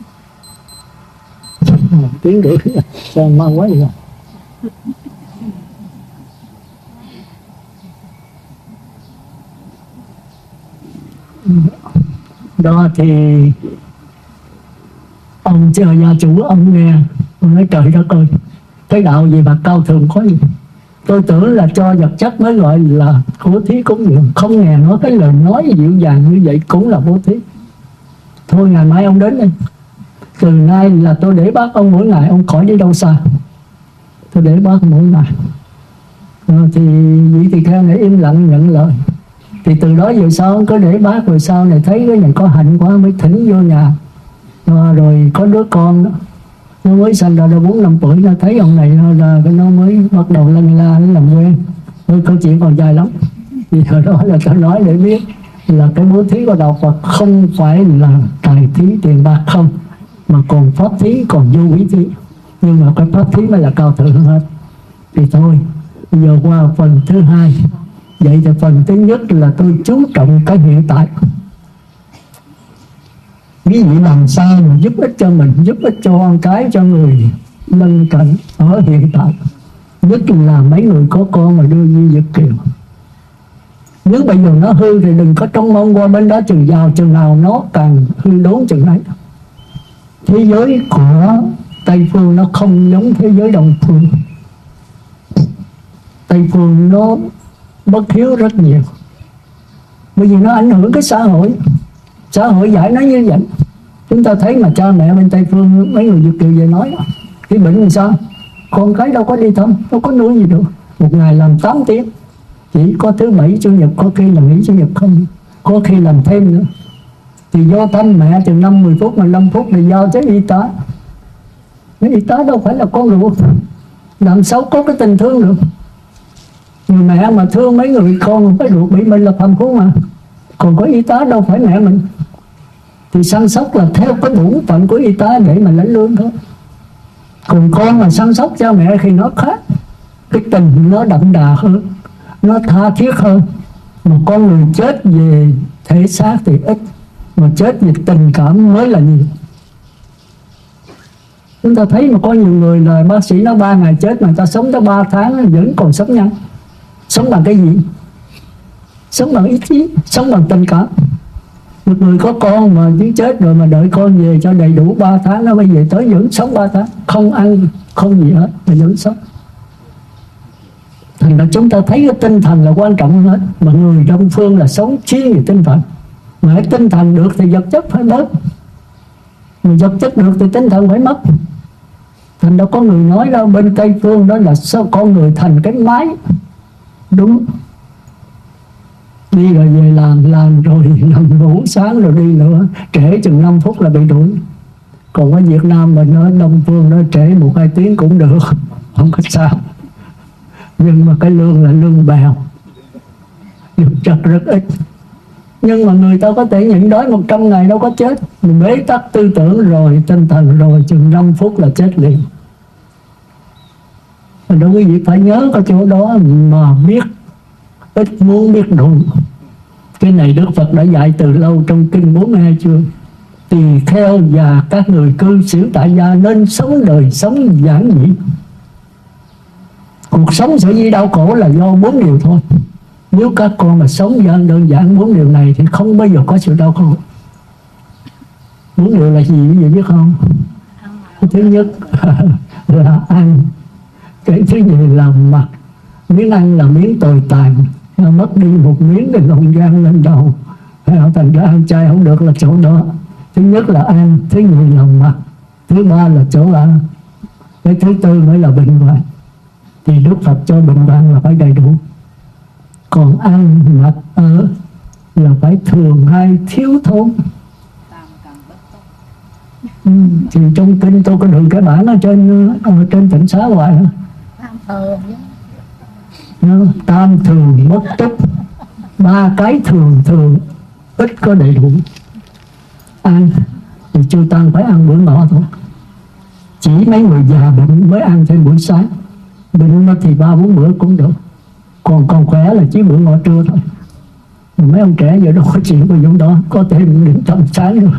Tiếng rưỡi sao mau quá vậy. Đó thì ông chờ gia chủ ông nghe, ông nói trời đất ơi, cái đạo gì mà cao thượng có gì. Tôi tưởng là cho vật chất mới gọi là bố thí cúng dường, không ngờ nói cái lời nói dịu dàng như vậy cũng là bố thí. Thôi ngày mai ông đến đây, từ nay là tôi để bác ông mỗi ngày, ông khỏi đi đâu xa, tôi để bác mỗi ngày. Thì vị tỳ kheo này im lặng nhận lời. Thì từ đó về sau ông cứ để bác, rồi sau này thấy cái này có hạnh quá mới thỉnh vô nhà. Rồi có đứa con đó, nó mới sinh ra 4-5 tuổi, nó thấy ông này nó mới bắt đầu lân la, nó làm quen. Câu chuyện còn dài lắm. Thì hồi đó là tôi nói để biết là cái bố thí của đạo Phật không phải là tài thí tiền bạc không, mà còn pháp thí, còn vô quý thí. Nhưng mà cái pháp thí mới là cao thượng hơn hết. Thì thôi, bây giờ qua phần thứ hai. Vậy thì phần thứ nhất là tôi chú trọng cái hiện tại. Ví dụ làm sao mà giúp ích cho mình, giúp ích cho con cái, cho người lân cận ở hiện tại. Nhất là mấy người có con mà đưa Di Việt Kiều. Nếu bây giờ nó hư thì đừng có trông mong qua bên đó, chừng giàu chừng nào nó càng hư đốn chừng ấy. Thế giới của Tây Phương nó không giống thế giới Đông Phương. Tây Phương nó bất hiếu rất nhiều, bởi vì nó ảnh hưởng cái xã hội. Xã hội giải nó như vậy. Chúng ta thấy mà cha mẹ bên Tây Phương, mấy người Việt Kiều về nói cái bệnh làm sao, con cái đâu có đi thăm, đâu có nuôi gì được. Một ngày làm 8 tiếng, chỉ có thứ Bảy Chủ nhật, có khi là nghỉ Chủ nhật không, có khi làm thêm nữa. Thì do thăm mẹ chừng 5-10 phút, 15 phút thì giao cho y tá. Cái y tá đâu phải là con ruột, làm sao có cái tình thương được. Người mẹ mà thương mấy người con cái ruột bị mình là phàm phu mà, còn có y tá đâu phải mẹ mình. Thì săn sóc là theo cái bổn phận của y tá để mà lãnh lương thôi. Còn con mà săn sóc cha mẹ thì nó khác, cái tình nó đậm đà hơn, nó tha thiết hơn. Mà con người chết về thể xác thì ít, mà chết về tình cảm mới là nhiều. Chúng ta thấy mà có nhiều người là bác sĩ nói 3 ngày chết, mà người ta sống tới 3 tháng vẫn còn sống nhanh. Sống bằng cái gì? Sống bằng ý chí, sống bằng tình cảm. Một người có con mà chứ chết rồi mà đợi con về cho đầy đủ 3 tháng nó mới về tới, vẫn sống 3 tháng, không ăn, không gì hết, mà vẫn sống. Thành ra chúng ta thấy cái tinh thần là quan trọng hơn hết. Mà người Đông Phương là sống chuyên về tinh thần. Mà cái tinh thần được thì vật chất phải bớt, mà vật chất được thì tinh thần phải mất. Thành ra có người nói đâu bên Tây Phương đó là sao con người thành cái máy. Đúng. Đi rồi về làm rồi nằm ngủ, sáng rồi đi nữa, trễ chừng 5 phút là bị đuổi. Còn ở Việt Nam mình ở Đông Phương nó trễ 1-2 tiếng cũng được, không có sao. Nhưng mà cái lương là lương bèo, vật chất rất ít. Nhưng mà người ta có thể nhịn đói 100 ngày đâu có chết. Mình bế tắc tư tưởng rồi, tinh thần rồi, chừng 5 phút là chết liền. Đâu quý vị phải nhớ cái chỗ đó mà biết ít muốn biết đủ. Cái này Đức Phật đã dạy từ lâu trong kinh 42 chương. Tỳ kheo và các người cư xử tại gia nên sống đời sống giản dị. Cuộc sống sở dĩ đau khổ là do 4 điều thôi. Nếu các con mà sống đơn giản 4 điều này thì không bao giờ có sự đau khổ. 4 điều là gì quý vị biết không? Thứ nhất là ăn. Cái thứ nhì là mặc. Miếng ăn là miếng tồi tàn, mất đi một miếng thì lòng gan lên đầu, thành ra ăn chay không được là chỗ đó. Thứ nhất là ăn, thứ nhì là mặc, thứ ba là chỗ ăn, cái thứ tư mới là bệnh hoạn. Thì Đức Phật cho bệnh hoạn là phải đầy đủ. Còn ăn, mặc, ở là phải thường hay thiếu thốn. Thì trong kinh tôi có được cái bản ở trên Tịnh Xá hoài. Tam thường mất túc, 3 cái thường ít có đầy đủ. Ăn thì chư tăng phải ăn bữa ngọ thôi. Chỉ mấy người già bệnh mới ăn thêm buổi sáng. Bệnh thì 3-4 bữa cũng được. Còn khỏe là chỉ bữa ngọ trưa thôi. Mấy ông trẻ giờ đâu có chuyện của vụ đó, có thêm đến tầm sáng nữa.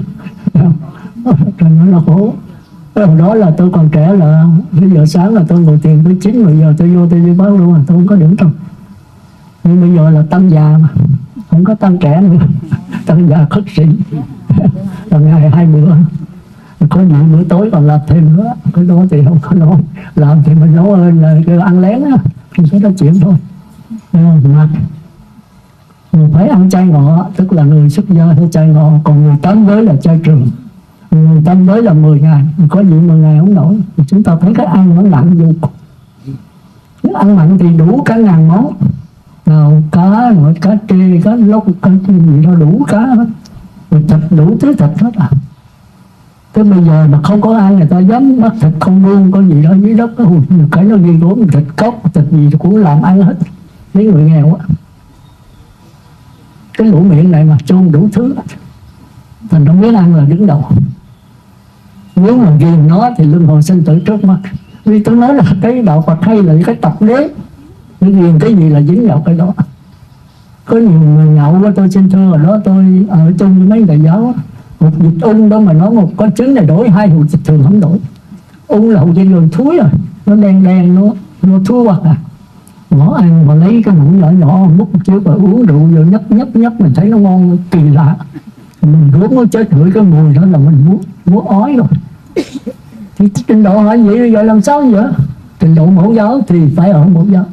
Rồi nó là khổ. Hồi đó là tôi còn trẻ là bây giờ sáng là tôi ngồi thiền tới 9-10 giờ tôi vô tôi đi báo luôn, tôi không có điểm trong. Nhưng bây giờ là tăng già mà, không có tăng trẻ nữa. Tăng già khất sĩ. Là ngày 2 bữa. Có những bữa tối còn làm thêm nữa. Cái đó thì không có nấu. Làm thì mình nấu ơn là ăn lén á. Thì cái đó chuyện thôi. Mà mình phải ăn chay ngọ, tức là người xuất gia theo chay ngọ. Còn người tán giới là chay trường. Người tâm giới là 10 ngày, có gì 10 ngày không nổi. Chúng ta thấy cái ăn nó nặng vô cùng. Nếu ăn mặn thì đủ cả ngàn món. Nào cá, rồi cá trê, cá lóc, cá gì đó đủ cá hết. Rồi thịt đủ thứ thịt hết à. Thế bây giờ mà không có ăn người ta dám bắt thịt không lương có gì đó dưới đất. Cái nó ghi gốm thịt cốc, thịt gì cũng làm ăn hết. Mấy người nghèo á. Cái lỗ miệng này mà chôn đủ thứ. Thành không biết ăn là đứng đầu. Nếu mà ghiền nó thì luân hồi sinh tử trước mắt. Vì tôi nói là cái đạo Phật hay là cái tập đế. Nó ghiền cái gì là dính vào cái đó. Có nhiều người nhậu của tôi xin thưa, ở đó tôi ở chung với mấy thầy giáo. Một dịch ung đó mà nói một con trứng này đổi 2 hột dịch thường không đổi. Ung là hột dây lường thúi rồi. Nó đen nó thua hoặc à. Bỏ ăn mà lấy cái muỗng nhỏ nhỏ múc trước và uống rượu rồi nhấp mình thấy nó ngon kỳ lạ. Mình gốm nó chết hửi cái mùi đó là mình muốn ói rồi. Thì trình độ hỏi vậy bây giờ làm sao vậy? Trình độ mẫu giáo thì phải ở mẫu giáo.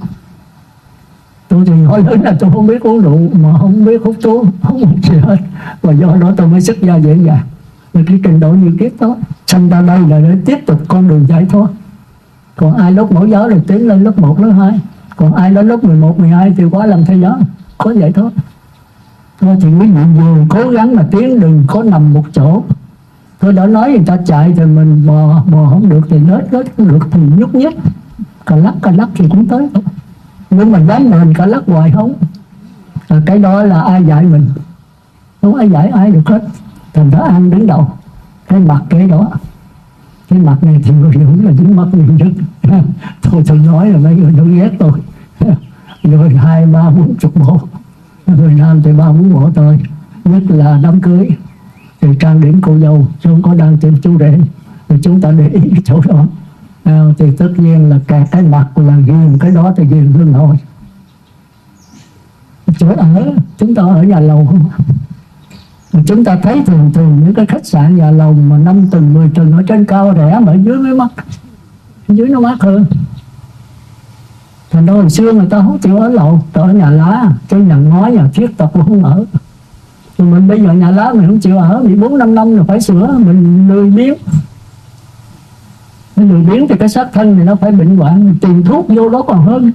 Tôi thì hỏi lớn là tôi không biết uống rượu mà không biết hút thuốc, không biết gì hết. Và do đó tôi mới xuất gia dễ dàng. Và cái trình độ như kiếp đó sanh ra đây là để tiếp tục con đường giải thoát. Còn ai lớp mẫu giáo thì tiến lên lớp 1, lớp 2. Còn ai đó lớp 11, 12 thì quá làm thầy giáo, có giải thoát. Thôi thì quý vị vừa cố gắng mà tiến, đừng có nằm một chỗ. Tôi đã nói người ta chạy thì mình bò không được thì lết không được thì nhúc nhích. Cà lắc thì cũng tới thôi. Nhưng mà dám mình cà lắc hoài không. Cái đó là ai dạy mình. Không ai dạy ai được hết. Thành ra ăn đứng đầu. Cái mặt cái đó. Cái mặt này thì người đúng là dính mắt nhiều nhất. Tôi nói là mấy người nó ghét tôi. Rồi 2, 3, 40 bộ. Người nam thì 3-4 bộ thôi. Nhất là đám cưới thì trang điểm cô dâu, chứ không có đang tìm chú rể. Thì chúng ta để ý cái chỗ đó. Thì tất nhiên là cái mặt là ghiền cái đó thì ghiền luân hồi. Chỗ ở, chúng ta ở nhà lầu không? Chúng ta thấy thường những cái khách sạn nhà lầu mà 5 tầng, 10 tầng ở trên cao rẻ mà ở dưới mới mắc. Dưới nó mắc hơn. Thành ra hồi xưa người ta không chịu ở lầu, ở nhà lá, trên nhà ngói, nhà thiết tập cũng không ở. Rồi mình bây giờ nhà lá mình không chịu ở, bị 4-5 năm rồi phải sửa, mình lười biếng. Mình lười biếng thì cái xác thân thì nó phải bệnh hoạn, mình tìm thuốc vô đó còn hơn.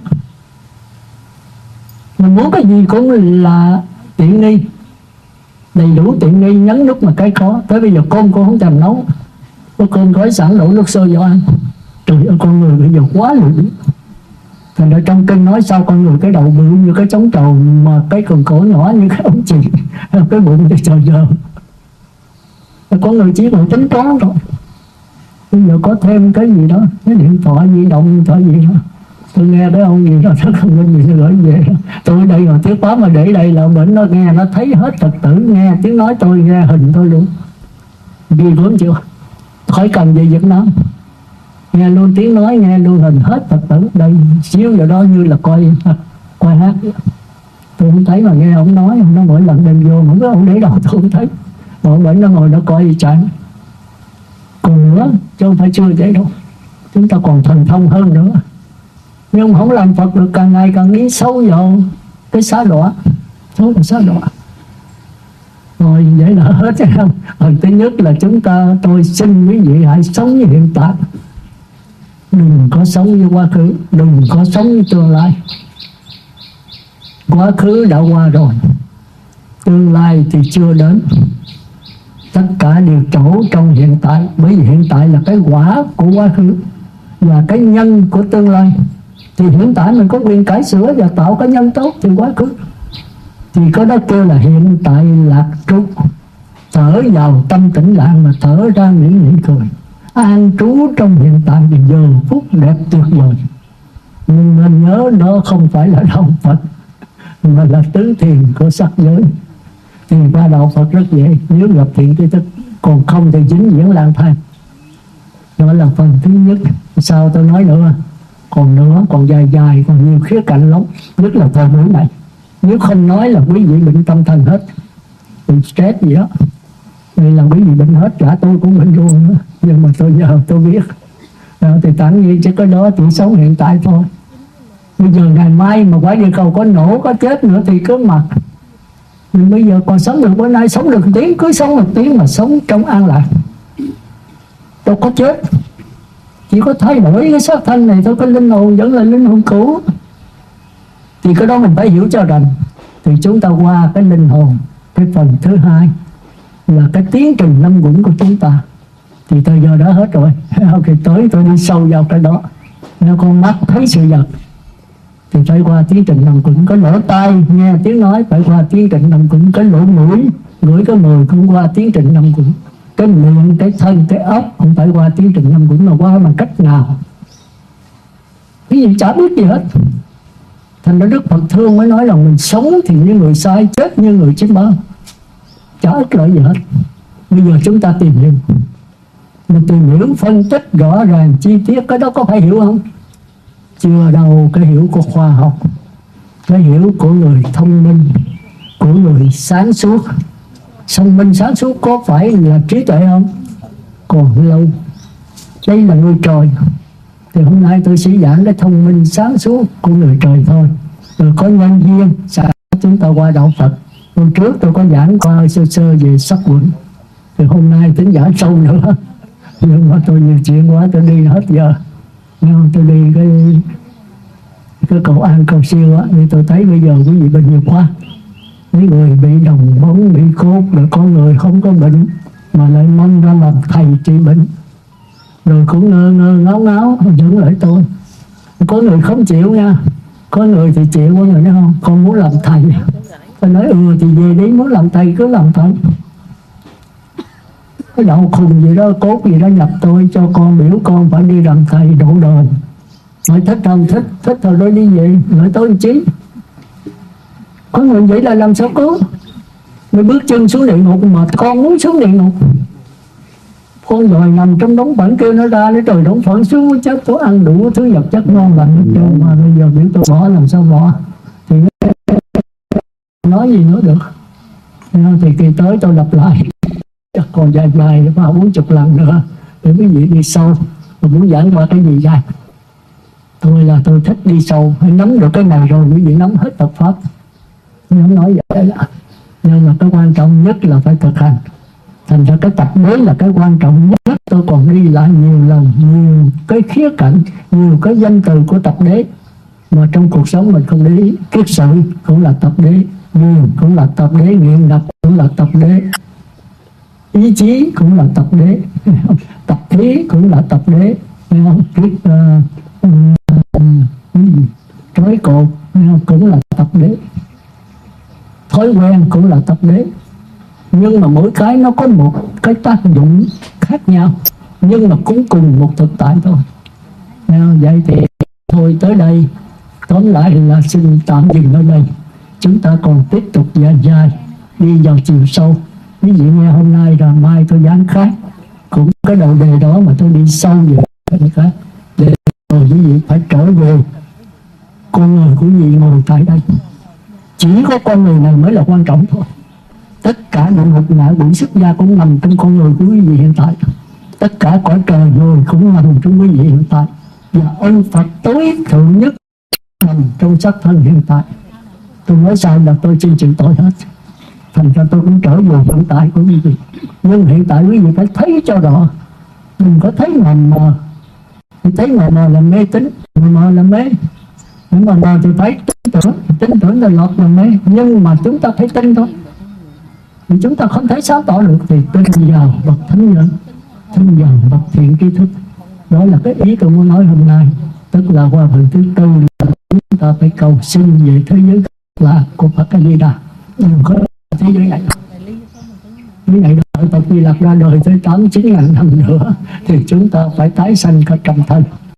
Mình muốn cái gì cũng là tiện nghi, đầy đủ tiện nghi, nhấn nút mà cái khó. Tới bây giờ cơm cô không thèm nấu, có cơm gói sẵn đổ nước sôi vô ăn. Trời ơi, con người bây giờ quá lười biếng. Thành ra trong kinh nói sao con người cái đầu bự như cái trống trầu mà cái cần cổ nhỏ như cái ông chị, cái bụng thì trời giờ. Con người chỉ còn tính toán thôi. Bây giờ có thêm cái gì đó, cái điện thoại di động, điện thoại gì đó, Tôi nghe cái ông gì đó rất không minh gì nó gửi về, tôi đây mà thuyết pháp mà để đây là bệnh nó nghe, nó thấy hết Phật tử, nghe tiếng nói tôi, nghe hình tôi luôn, ghi gớm chưa, khỏi cần về Việt Nam, nghe luôn tiếng nói, nghe luôn hình hết Phật tử đây, xíu vào đó như là coi hát. Tôi không thấy mà nghe ông nói, nó mỗi lần đem vô không biết ông để đâu tôi không thấy, mà ông bệnh nó ngồi nó coi gì chạy còn nữa, chứ không phải chưa vậy đâu, chúng ta còn thần thông hơn nữa, nhưng không làm Phật được, càng ngày càng đi sâu vào cái xá đọa, sâu vào xá đọa. Rồi vậy là hết chứ không? Thứ nhất là tôi xin quý vị hãy sống như hiện tại, đừng có sống như quá khứ, đừng có sống như tương lai. Quá khứ đã qua rồi, tương lai thì chưa đến, tất cả đều trổ trong hiện tại, bởi vì hiện tại là cái quả của quá khứ và cái nhân của tương lai. Thì hiện tại mình có quyền cải sửa và tạo cái nhân tốt thì quá khứ, thì có đó kêu là hiện tại lạc trú, thở vào tâm tĩnh lặng mà thở ra mỉm cười, an trú trong hiện tại thì giờ phút đẹp tuyệt vời. Nhưng nên nhớ đó không phải là đạo Phật, mà là tứ thiền của sắc giới. Thì qua đạo Phật rất dễ, nếu gặp thiện tri thức, còn không thì dính diễn lang thang. Đó là phần thứ nhất. Sao tôi nói nữa, còn dài, còn nhiều khía cạnh lắm, nhất là thời buổi này. Nếu không nói là quý vị bệnh tâm thần hết, bị stress gì đó, đây là quý vị bệnh hết, cả tôi cũng bệnh luôn nữa. Nhưng mà tôi biết thì tạm nhiên chứ có đó chỉ sống hiện tại thôi. Bây giờ ngày mai mà quả địa cầu có nổ, có chết nữa thì cứ mặc. Nhưng bây giờ còn sống được, bữa nay sống được 1 tiếng, cứ sống 1 tiếng mà sống trong an lạc, đâu có chết, chỉ có thay đổi cái xác thân này thôi, cái linh hồn vẫn là linh hồn cũ. Thì cái đó mình phải hiểu cho rằng, thì chúng ta qua cái linh hồn, cái phần thứ hai là cái tiến trình năm quẩn của chúng ta. Thì thời giờ đó hết rồi, thì tới tôi đi sâu vào cái đó. Nếu con mắt thấy sự vật thì phải qua tiến trình năm quẩn, có lỗ tai nghe tiếng nói phải qua tiến trình năm quẩn, cái lỗ mũi ngửi cái mùi cũng qua tiến trình năm quẩn, cái miệng, cái thân, cái óc cũng phải qua tiến trình năm quẩn. Mà qua bằng cách nào cái gì chả biết gì hết. Thành ra Đức Phật thương mới nói là mình sống thì như người sai, chết như người chim bao, chả ích lợi gì hết. Bây giờ chúng ta tìm hiểu, mình tìm hiểu phân tích rõ ràng chi tiết, cái đó có phải hiểu không? Chưa đâu. Cái hiểu của khoa học, cái hiểu của người thông minh, của người sáng suốt. Thông minh sáng suốt có phải là trí tuệ không? Còn lâu. Đây là người trời. Thì hôm nay tôi sẽ giảng cái thông minh sáng suốt của người trời thôi. Rồi có nhân duyên sẽ chúng ta qua đạo Phật. Hôm trước tôi có giảng qua sơ sơ về sắc quẩn, thì hôm nay tính giảng sâu nữa. Nhưng mà tôi nhiều chuyện quá, tôi đi hết giờ. Nhưng tôi đi cái cầu an cầu siêu á, thì tôi thấy bây giờ quý vị bệnh nhiều quá. Mấy người bị đồng bóng, bị cốt, rồi có người không có bệnh mà lại mong ra làm thầy trị bệnh, rồi cũng ngơ ngáo dẫn lại tôi. Có người không chịu nha, có người thì chịu, có người nói không, con muốn làm thầy. Tôi nói thì về đi, muốn làm thầy cứ làm thầy. Cái đậu khùng gì đó, cốt gì đó nhập tôi, cho con biểu con phải đi làm thầy độ đời. Nói thích không? Thích thôi đó đi về. Nói tôi chí có người vậy là làm sao có. Người bước chân xuống địa ngục mà con muốn xuống địa ngục, con rồi nằm trong đống phận kêu nó ra, nó trời đống phận xuống chết, tôi ăn đủ thứ vật chất ngon lành, mà bây giờ biểu tôi bỏ làm sao bỏ. Thì nói gì nữa được. Thì kỳ tới tôi lặp lại, chắc còn dài 40 lần nữa để quý vị đi sâu. Mà muốn giảng qua cái gì dài, tôi thích đi sâu, phải nắm được cái này rồi quý vị nắm hết Phật pháp. Tôi không nói vậy đó, nhưng mà cái quan trọng nhất là phải thực hành. Thành ra cái tập đế là cái quan trọng nhất. Tôi còn đi lại nhiều lần, nhiều cái khía cạnh, nhiều cái danh từ của tập đế mà trong cuộc sống mình không để ý. Kiết sự cũng là tập đế, nghiền cũng là tập đế, nghiện ngập cũng là tập đế, ý chí cũng là tập đế, tập khí cũng là tập đế, trói cột cũng là tập đế, thói quen cũng là tập đế. Nhưng mà mỗi cái nó có một cái tác dụng khác nhau, nhưng mà cũng cùng một thực tại thôi. Vậy thì Thôi tới đây, tóm lại là xin tạm dừng ở đây. Chúng ta còn tiếp tục dài đi vào chiều sâu. Quý vị nghe hôm nay rồi mai tôi dán khác, cũng cái đầu đề đó mà tôi đi sâu về cái khác, để rồi quý vị phải trở về con người của quý vị ngồi tại đây. Chỉ có con người này mới là quan trọng thôi. Tất cả những ngục ngã quỷ xuất gia cũng nằm trong con người của quý vị hiện tại. Tất cả cõi trời người cũng nằm trong quý vị hiện tại. Và ơn Phật tối thượng nhất nằm trong xác thân hiện tại. Tôi nói sao là tôi xin chịu tội hết. Thành ra tôi cũng trở về hiện tại của quý vị. Nhưng hiện tại quý vị phải thấy cho rõ. Đừng có thấy mờ mờ. Thấy mờ mờ là mê tín, mờ mờ là mê. Nhưng mà mờ thì phải tin tưởng là lọt là mê. Nhưng mà chúng ta phải tin thôi. Vì chúng ta không thể sáng tỏ được thì tin vào bậc thánh nhân, tin vào bậc thiện tri thức. Đó là cái ý tôi muốn nói hôm nay. Tức là qua phần thứ tư là chúng ta phải cầu xin về thế giới là của Phật A Di Đà. Đừng có thế giới này. Cái này đợi Phật Di Lặc ra đời tới 8-9 ngàn năm nữa thì chúng ta phải tái sanh cả trăm thân.